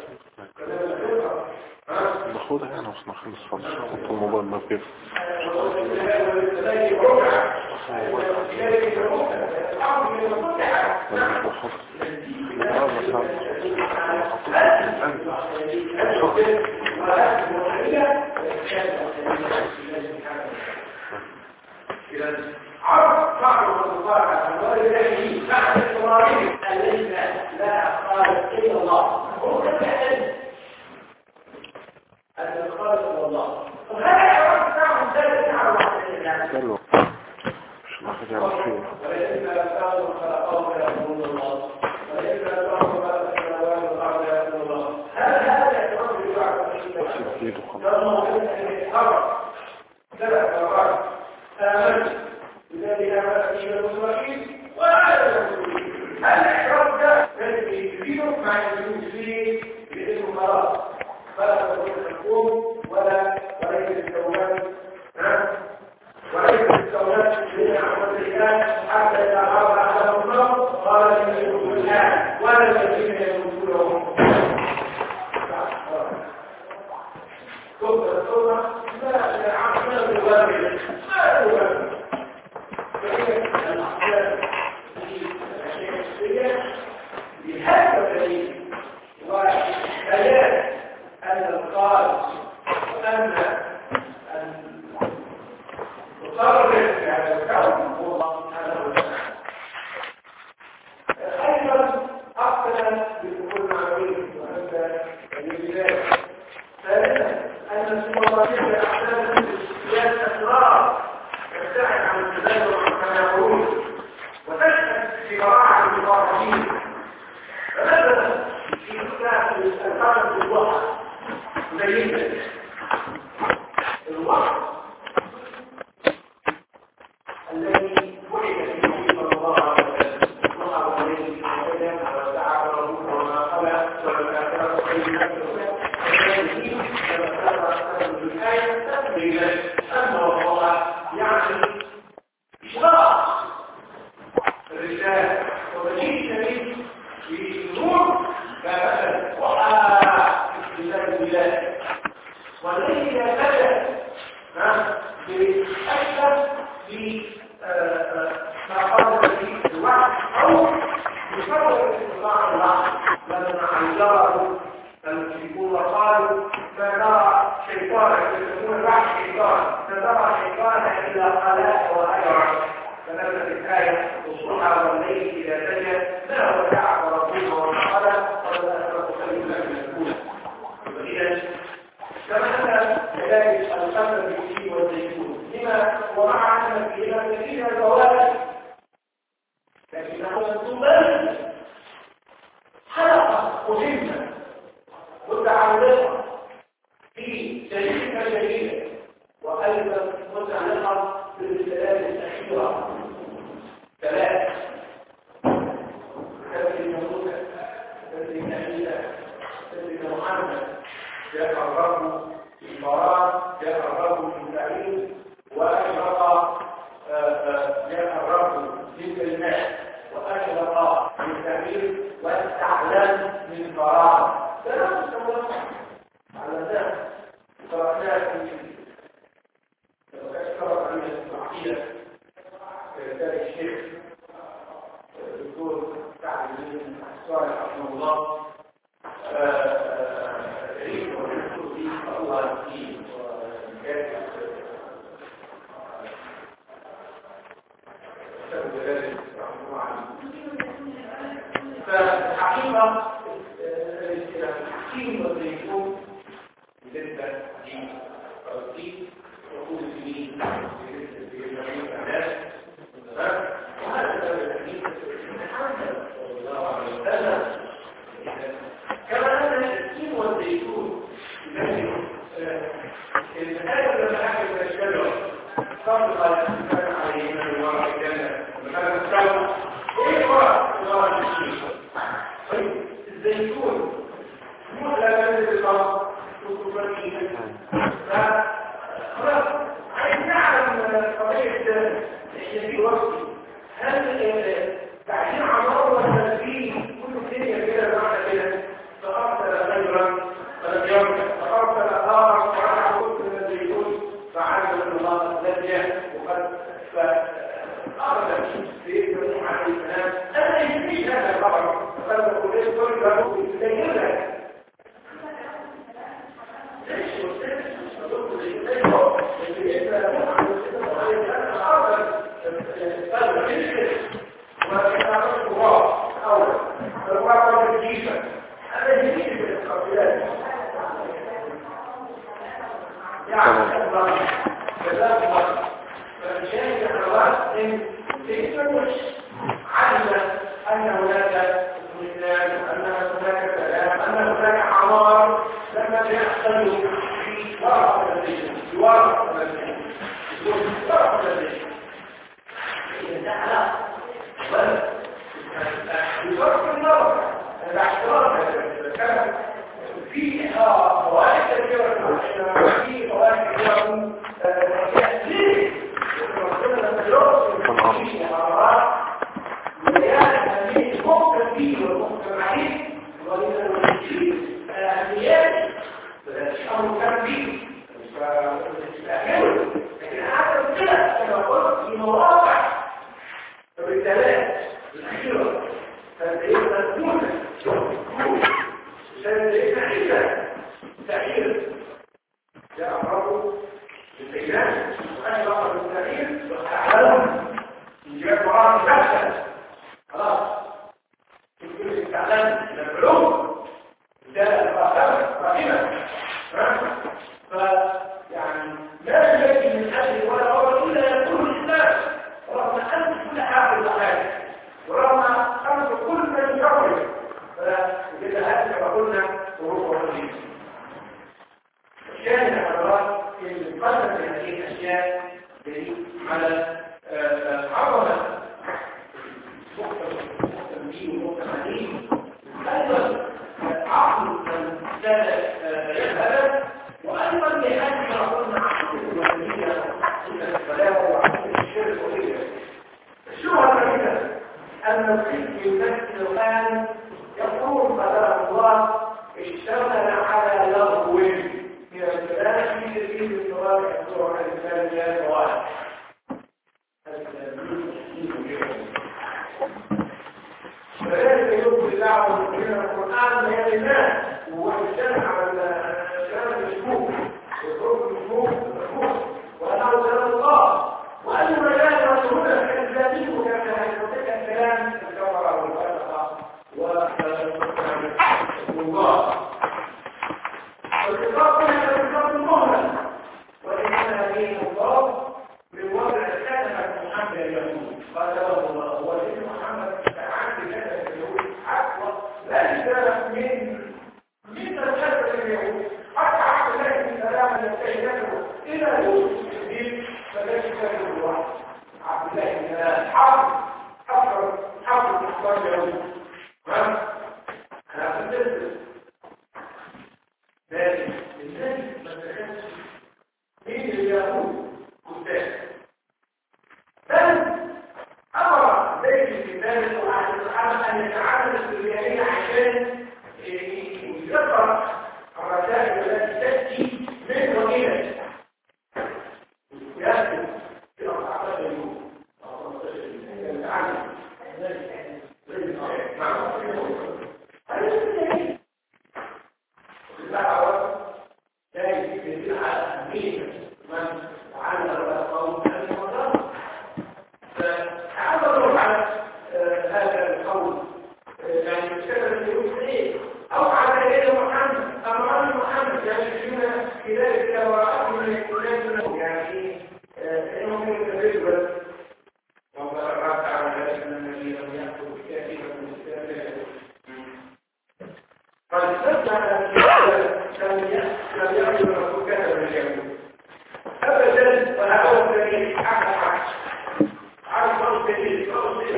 باخدها يعني عشان اخلص خالص احط الموبايل ما كيف عرض بعض الصفات والذي بعد الصواريخ الذين لا خالق الا الله هو كان أن الخالق هو الله وهذا يعرف نعم ذلك على الله حلو مش ناخد يعني فيه ولكن لا كانوا خلقهم يقولون الله ولكن لا كانوا خلق السماوات والأرض يقولون الله هذا هذا يعرف ببعض الشيء ثلاث مرات آمنت الذي آمن به المسلمين وعلى المسلمين هل الإعراب ده الذي يفيده مع المسلمين باسم خلاص فلا تقول الحكوم ولا وليس الدولات وليس الدولات من أحمد الإسلام حتى إذا عرض على الله قال لم يكن الآن ولا الذين يموتونهم كفر الثورة لا العقل الواحد ما هو فهي الأحكام في الأشياء الشخصية بهذا الدليل وبيان أن القائد وأن المتصرف في هذا الكون هو الله سبحانه وتعالى. أيضا أقبل بدخول معروف وأنت البلاد. ثالثا أن السلطانية أحسن سياسة أسرار تبتعد عن التدين كما يقولون وتشهد في براعة المقاطعين. فمثلا في كتاب الفرق بالوحي مبينا الوحي الذي وحد فيه صلى الله عليه وسلم وقع عليه وسلم وسعى ربه وما قبل وما كان خير الآية تبين أن الله يعني إشراق الرسالة وبديل سبيل في نور فمثلا وحى في بلاد البلاد والذي يتبع بأكثر في ما قال في الوحي أو بفضل استطاع الوحي لما عيره المشركون وقالوا ما نرى شيطانا يسمون الوحي شيطان فنرى شيطانا إلا قلاء وأجرا فنزلت الآية الضحى والليل إذا سجد ما هو تعب ربنا وما قال ولا أسرق خير من الأولى. وإذا كما أن كذلك الخمر بالتين والزيتون لما ومع أن فيها كثير الفوائد لكنه منصوبا حلقة مهمة متعلقة في شريكة شديدة وأيضا متعلقة بالرسالات الأخيرة ثلاث كذلك موسى كذلك عيسى كذلك محمد جاء الرب في القرآن جاء الرب في التعليم وأشرق جاء الرب في الكلمات وأشرق في التعليم واستعلن من القرآن ثلاث سنوات على ذلك قرأناها في وكشفت عن العقيدة ذلك الشيخ الدكتور سعد بن صالح رحمه الله يعيش ويذكر فيه الله الدين وكاتب كتاب ذلك رحمه الله عنه. فالحقيقة الحكيم والزيتون بالنسبة للتوثيق وقول الدين بالنسبة للمعين الناس وهذا سبب الحديث محمد صلى الله عليه وسلم. كما أن الحكيم والزيتون الآية لما أحد الشجرة صدق الإنسان عليه من الله الجنة ومكان السوء إيه هو الله الحكيم؟ الزيتون مو لا يوجد الأرض وتفرقين فخلاص عايز نعلم طبيعة الشيء وصفي هل تعجين عمار ولا في كل الدنيا كده معنى كده فأرسل خيرا فلم يرجع فأرسل آخر وعلى كل من الزيتون فعلم أن الله لديه وقد فأرسل في إبراهيم عليه السلام أنا يجري هذا الخبر فقد كل كل له يسيرها ليش أن هناك مثال أن هناك كلام أن هناك عمار لما يحصل في ورقة الذين في ورقة الذين في ورقة الذين إذا لا بل بفرق النظر الاحترام الكلام في فوائد كثيرة في فوائد كثيرة تأثير ربنا لما يوصل في حرارات مليان أهمية ممكن فيه والمجتمعين ولذا المسلمين أهميات أمر كان فيه فأكمل لكن هذا كده كما قلت في مواقع الرسالات الأخيرة المسيح يمثل الآن يقول مثلا الله اشتغل على لغو من الكلام في كثير من المواقع الصور الإسلامية واحد فذلك يقول الله من القرآن من الناس ويجتمع على كلام المشكوك والحكم المشكوك وأنه كلام الله وأن مجال رسولنا كان ذاتيه كان هيستطيع الكلام الكفر والفلسفة والله والخطاب هنا الخطاب المهمل وإنما هذه الخطاب من وضع كلمة محمد اليهود قال له الله وإن محمد تعالى كلمة اليهود حتى ليس من من الكلمة اليهود حتى عبد الله بن سلام الذي يدعو إلى يوسف الدين فليس كلمة الواحد عبد الله بن سلام حافظ حفظ حفظ أخبار اليهود ها أنا أقول ذلك الناس ما تكونش مين اللي يقول قدام بل أمر ذلك الكتاب وعلى الصحابة أن يتعامل السريانية عشان يقرأ الرسائل التي تأتي من وإلى يأتي في أربعة عشر يوم أو خمسة عشر يوم يتعامل الدعوة لا يجب على أهمية من تعلم القول عن المرضى فعملوا على هذا القول يعني الشكل يقول ايه أو على يد محمد أمران محمد يعني يجبون في ذلك وراءهم من الكتاب يعني إنهم يتبدل وقرأت على ذلك أن الذي لم يأخذ كثيرا من الكتاب قد تبدأ لم يأخذ الرسول كثيرا من اليهود أبدا وهذا الدليل أحد عشر عشر دليل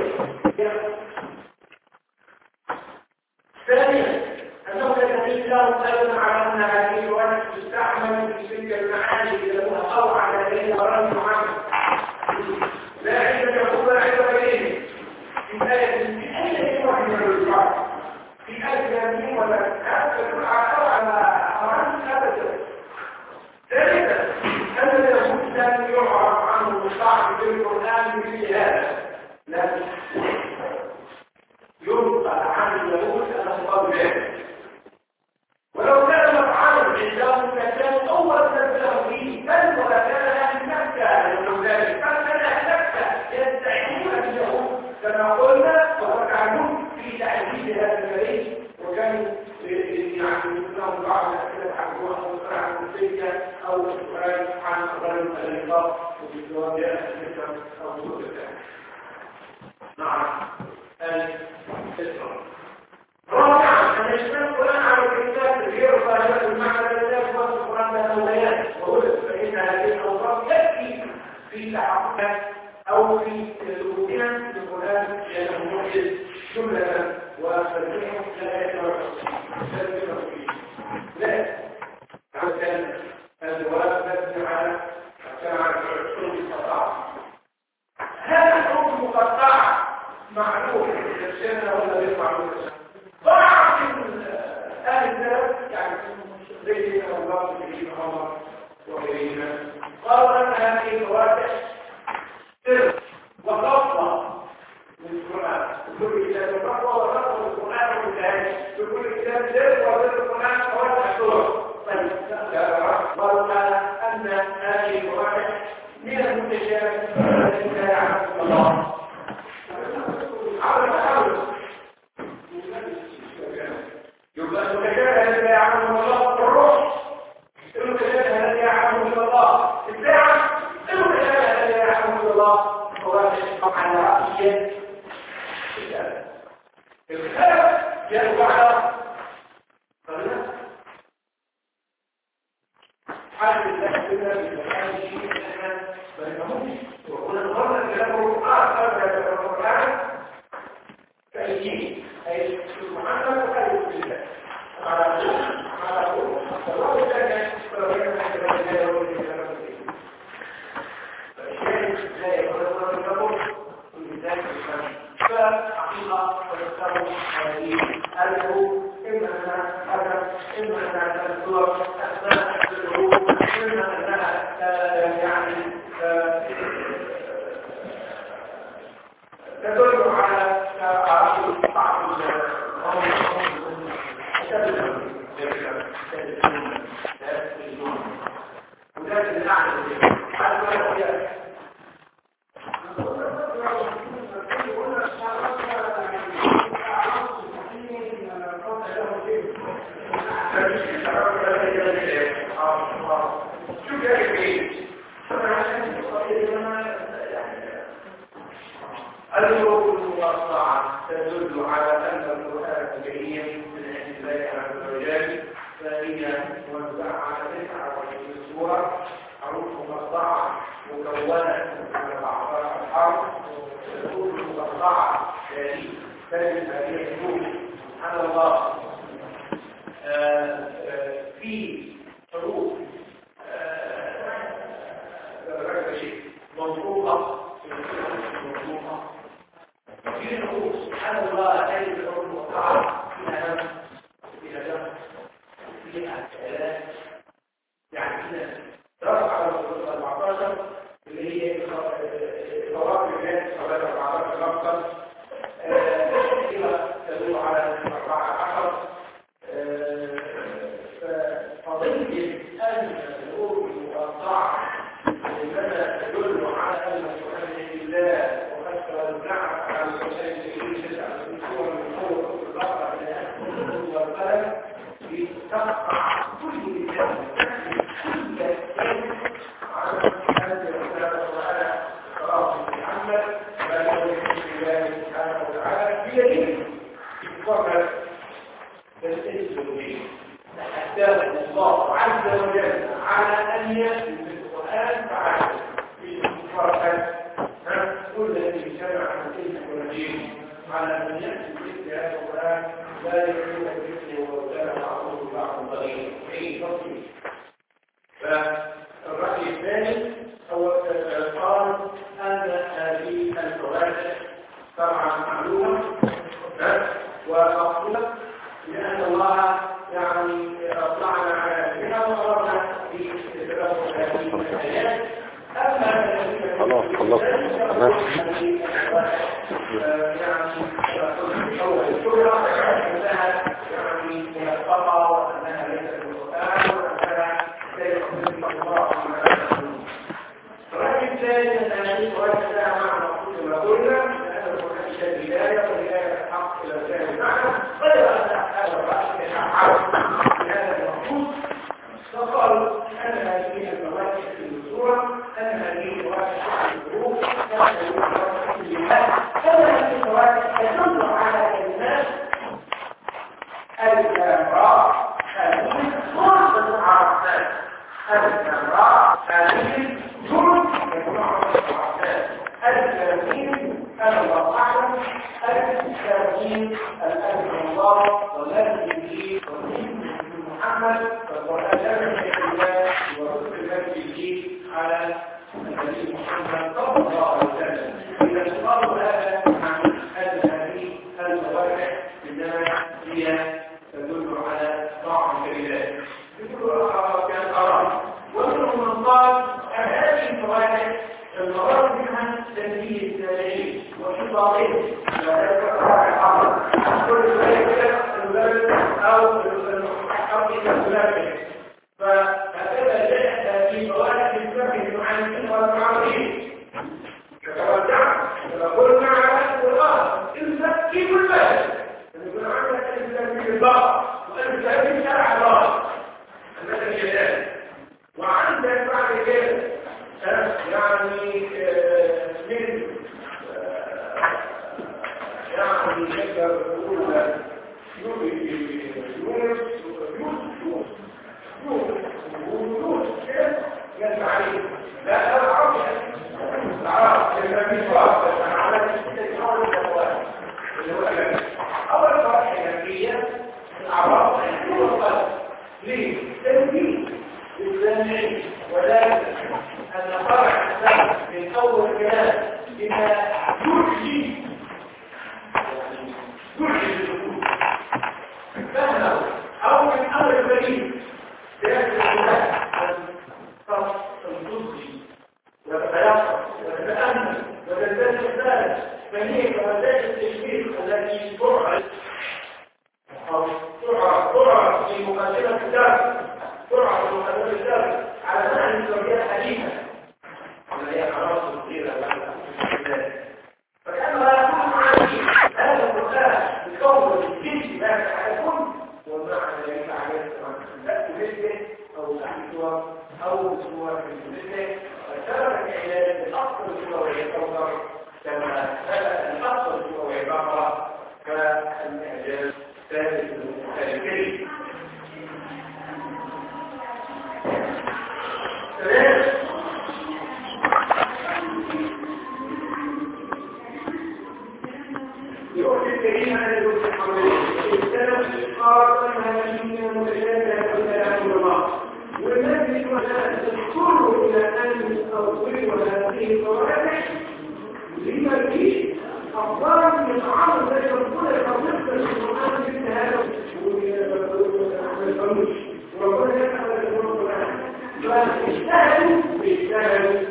ثانيا أنه يتدل له أيضا على أن هذه الوجه تستعمل في تلك المعاني لها أو على ذلك مرات محمد لا عند يقول عند غيره في آية في أي واحد من الرجال في آية يمين ولا تدل على مرات أبدا ثالثا أن اليهود لم يعرف عنه المصطلح في القرآن مثل هذا لكن ينقل عن اليهود أنه قال ذلك ولو كان مفعلا عندهم كان أول نزله فيه بل ولا كان أهل مكة لأنه ذلك فكان أهل مكة يستعينون اليهود كما قلنا وتعلمون في تعديل هذا الفريق وكانوا يعني لهم بعض الأسئلة عن الوحي عن السجن أو السؤال عن الرجل الإنقاذ وفي الجواب يأتي أو وجود الثاني نعم رابعا أن يشمل القرآن على الكتاب غير فاجأة المعنى الذي هو القرآن له بيان وهدى فإن هذه الأوصاف يكفي في تحققها أو في الوجودية للقرآن لأنه موجد جملة وترجمه لا يتوقف لا كان الجواب مبني على السمع الحكم المقطع هذا الحكم مقطع معلوم تفسيرنا ولا غير معلوم ضاع من اهل الذهب يعني زي الله بن عمر وغيرهما قالوا ان هذه الفواتح سر وخطه من القران كل كتاب التقوى وخطه القران والهدايه كل كتاب سر وسر القران فواتح سور طيب قالوا ان هذه الفواتح من المتشابه التي لا يعلم الله يبقى المتشابه الذي لا يعلمه الله الروح المتشابه الذي يعلمه الله الساعة المتشابه الذي لا يعلمه الله هو على رأسه الخلاف يرجع على حاجة الأسئلة بالمكان الشيء الآن فإنهم ونظرنا إلى القرآن قبل القرآن كأيين أي محمد وخير الله على على الله كان يستطيع أن يتبين فالشيء لا يقول الله يقول ولذلك فعقيدة الحروف المقطعة تدل على أن القرآن الكريم من عند الله عز وجل، فهي موزعة على تسعة وعشرين سورة، حروف مقطعة مكونة من أربعة حرف. الحروف المقطعة يعني تجد هذه الحروف سبحان الله في حروف منطوقة وفي حروف سبحان الله تجد الحروف المقطعة فيها نفس فيها جمع فيها كلام، يعني هنا رفع على الحروف أربعتاشر اللي هي فواكه الناس حوالي أربعتاشر لفظا، كده تدل على أربعة عشر. فقضية أن الحروف المقطعة إنما تدل على أن القرآن لله وكثر النعم على القرآن الكريم تسعة سور من أول البقرة إلى آخر والقلم لتقطع كل إنسان كل شيء على أن الرسالة وعلى صلاة محمد وعلى الله سبحانه وتعالى بيده فقط تستلزم به تحداه الله عز وجل على أن يأتي بالقرآن فعلا بالفرقة كل الذي سمع عن تلك الرجيم على أن يأتي بمثل هذا القرآن لا يكون بمثله وكان بعضه بعض ضرير أي تصير. فالرأي الثاني هو قال أن هذه الفوائد طبعا معلومة ومقصودة لأن الله يعني أطلعنا على بها وأمرنا في استدراك هذه الآيات. أما خلاص خلصت يعني أول السورة أنها يعني ملقبة وأنها ليست بالقرآن وأنها ليست بالله. الرأي الثاني أن هذه الفوائد لها معنى مقصود ما قلنا أن القرآن شيء بداية وهداية الحق إلى كان المعنى غير أن هذا الرأي يتعارض بهذا المقصود. فقالوا أن هذه الفوائد في السورة أن هذه الفوائد في الحروف أن هذه الفوائد في اللغات أن هذه الفوائد تدل على كلمات الكامراء هذه فرصة العرفات الكامراء هذه جرد يجمع العرفات الكامين أنا الله أعلم الكامين الأمر الله والذي به ومن محمد والقرآن جمع الله ورسل الله على النبي محمد صلى الله عليه وسلم. إذا سؤال هذا عن هذه الفوائد إنما هي تدل على ضعف الكلمات كان أراد. ومنهم من قال أن هذه الفوائد المراد منها تنبيه التابعين وإنصافهم لا يتبع الحق كل ذلك المدرس أو أو إلى فهذا جاء في فوائد الفقه المعلمين والمعارفين تتوزع فقلنا على القرآن إلا في كل بلد يكون عندك الإسلام في الله والإسلام في شرع الله الذي يدان وعندك بعد كده يعني من يعني نقدر نقول يونس يونس يجب عليه لا العرب العرب الذي صار أنا على التجارب والأخوات اللي هو الأجل أول فرح الأمرية الأعراض هو القلب ليه؟ تنبيه للسامعين ولكن أن فرح السلام من أول كلام بما يرجي يرجي الدخول فهمه أو من أمر البريد ذلك الكلام تنصي وتتيقظ وتتأمل وتزداد الثالث فهي كمزاج التشبيه التي تعرض أو تعرض تعرض في مقدمة الدرس تعرض في مقدمة الدرس على معنى التوجيه حديثا وهي عناصر كثيرة فكان لا يكون عندي هذا القرآن يكون الجنس ما يتحدثون والمعنى الذي تعرفه عن ذات مثله أو تحديثها أو سورة مثله وشارك إعلان الأصل السورة والكوثر كما ثبت يؤتي الكريم على الوجه الحرمين السلف قال انها من متشابهه كلام الله والنبي تذكره الى ان توصل هذه الفواتح لما فيه افضل من العرض الذي يقول الفضيله القران مثل هذا والفلوس وربنا يفعل القران فاجتهدوا اجتهدوا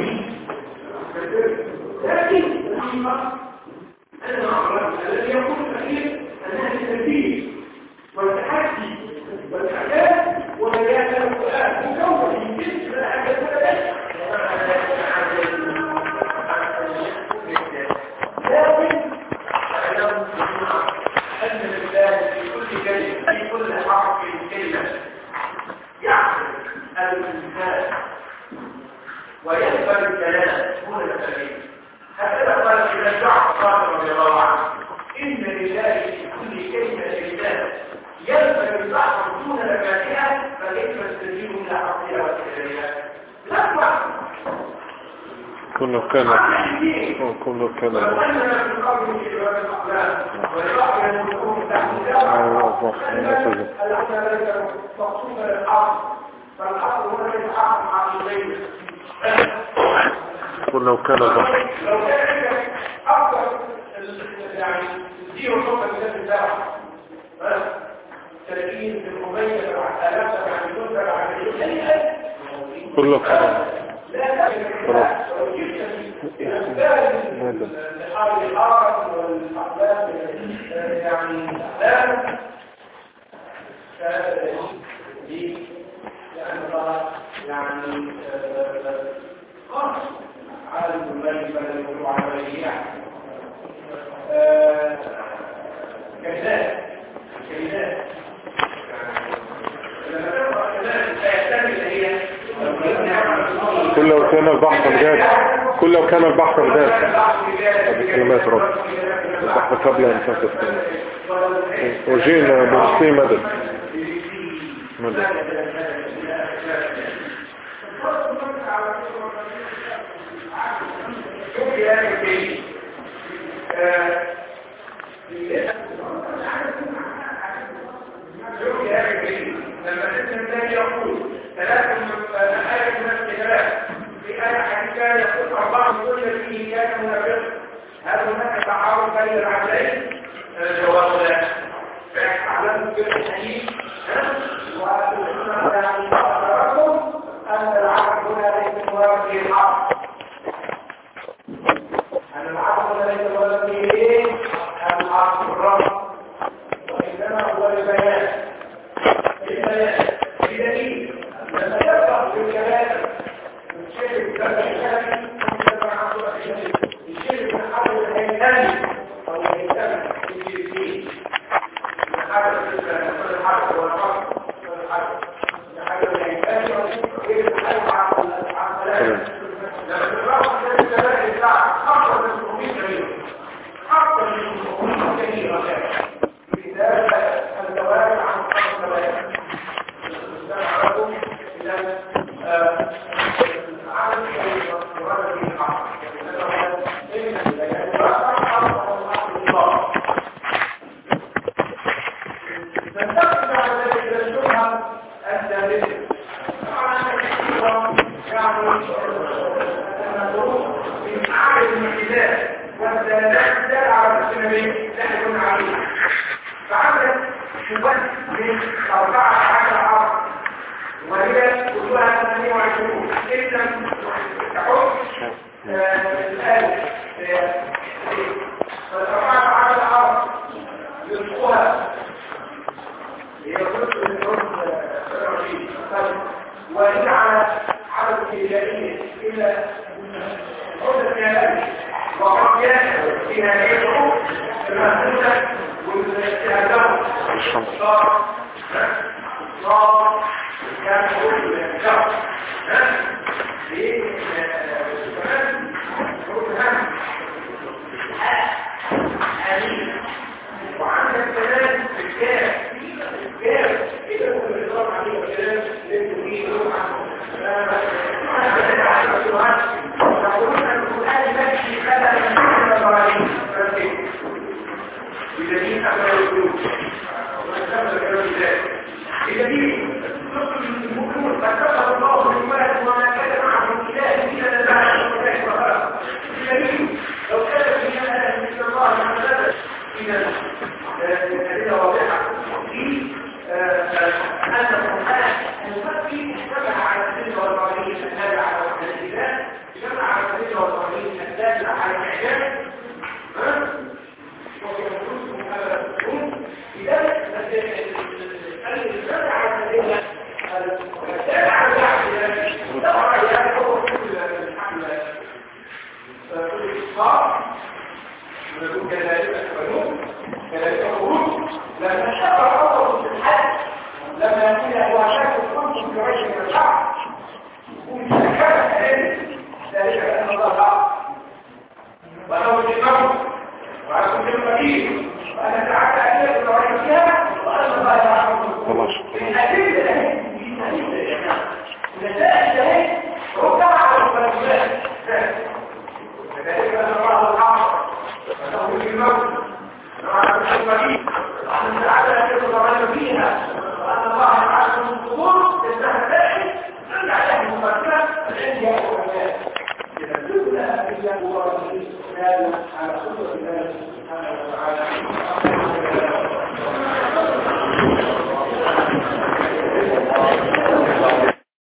لكن الحقيقه أنا أعرف الذي يقول الأخير أنها التنفيذ والتحدي والإعداد ومجال السؤال مكون يمكن لا أحد ولا لكن أعلم أن لله في كل كلمة في كل حرف كلمة يعقل الإنسان ويقبل الكلام دون التغيير هكذا قال ابن جعفر رضي الله عنه إن لله في كل كلمة لسان يلزم البحر دون نباتها فكيف تستجيب إلى حقها وكذلها لا كله كان كله كان قل لو كان البحر لو كان أكثر يعني دي وصوت الناس بتاعها ثلاثين في المبين آلاف يعني تنزل على الشيء قل لو كان لا لا الأمثال لحال الآخر والأحلام يعني أحلام دي لأن الله يعني خاص عالم الملك فلا يقول على الرياح كذلك كذلك لما تقرأ كذلك سيحتمل هي كل لو كان البحر مجاد كل لو كان البحر مجاد هذه كلمات رب البحر قبل أن تنفذ وجينا بنصي مدد مدد شوف يا أخي شوف يا أخي لما الإنسان الثاني يقول ثلاثة آية من الكلام في آية حديثة يقول أربعة كل فيه كان منافق هل هناك تعارض بين العدلين؟ الجواب لا فأعلم بالحديث وأتمنى أن العبد هنا ليس مواجه الحق أن العبد ليس مواجه الحق الرب وإنما هو البيان البيان بدليل لما يقرأ في الكلام الشيء الكلام الشيء من حرف الهيثم أو الهيثم الجنسي من حرف الحرف والحرف والحرف من حرف الهيثم وغير الحرف عقل لما تقرأ في الكلام الساعة أكثر من سبعمائة كلمة أكثر من سبعمائة كلمة لذلك الزواج عن خمس بيان استمعكم إلى العمل المراد به الحق ننتقل على ذلك الشبهة الثالثة طبعا يعني النظروف من أعلى المعجزات والدلالات الدالة على السنبين نحن كنا عليها فعملت شبهة من أربعة عشر عرض وهي كلها ثمانية وعشرين إذا تحط الآلة فالأربعة عشر عرض يلقوها هي جزء من الرسل وهي على عدد الإلهية إلى عدد الإلهية وقد يأتي فيها يدعو المهدودة والاستهدام صار صار كان يقول الجرس ليه؟ كمان يقول هم أمين وعندك كمان الكاف الكاف إذا كنت الإضافة عليه والكلام لأنه فيه نوع يقولون أن القرآن ماشي خلال من كل الضرائب إذا الأدلة واضحة في أن القرآن المكي اجتمع على الأدلة والبراهين الدالة على وحدة الإله، اجتمع على الأدلة والبراهين الدالة على الإعجاز، وفي النصوص هذا الدين لذلك اجتمع على الأدلة الدالة على الإعجاز طبعا يعني هو كل الحمل كل إصحاب ونقول كذلك أكبرون كذلك أكبرون لما شرع الله في الحج لما يكون هو شاك الخمس في وجه من الشعب يكون كما ذلك ذلك أن الله لا وأنه الإمام وعلى كل المدين وأن تعالى أدلة الرأي فيها وأن الله يعلم الأدلة النتائج هي ركع على المنزلات كذلك أن الله الحق وأنه الإمام وعلى كل المدين وأن تعالى أدلة الرأي فيها وأن الله يعلم الصدور للنهدائي ترجع له مفكرة العلم يأخذ الناس إذا كلها إلا الله كان على خطوة الله سبحانه وتعالى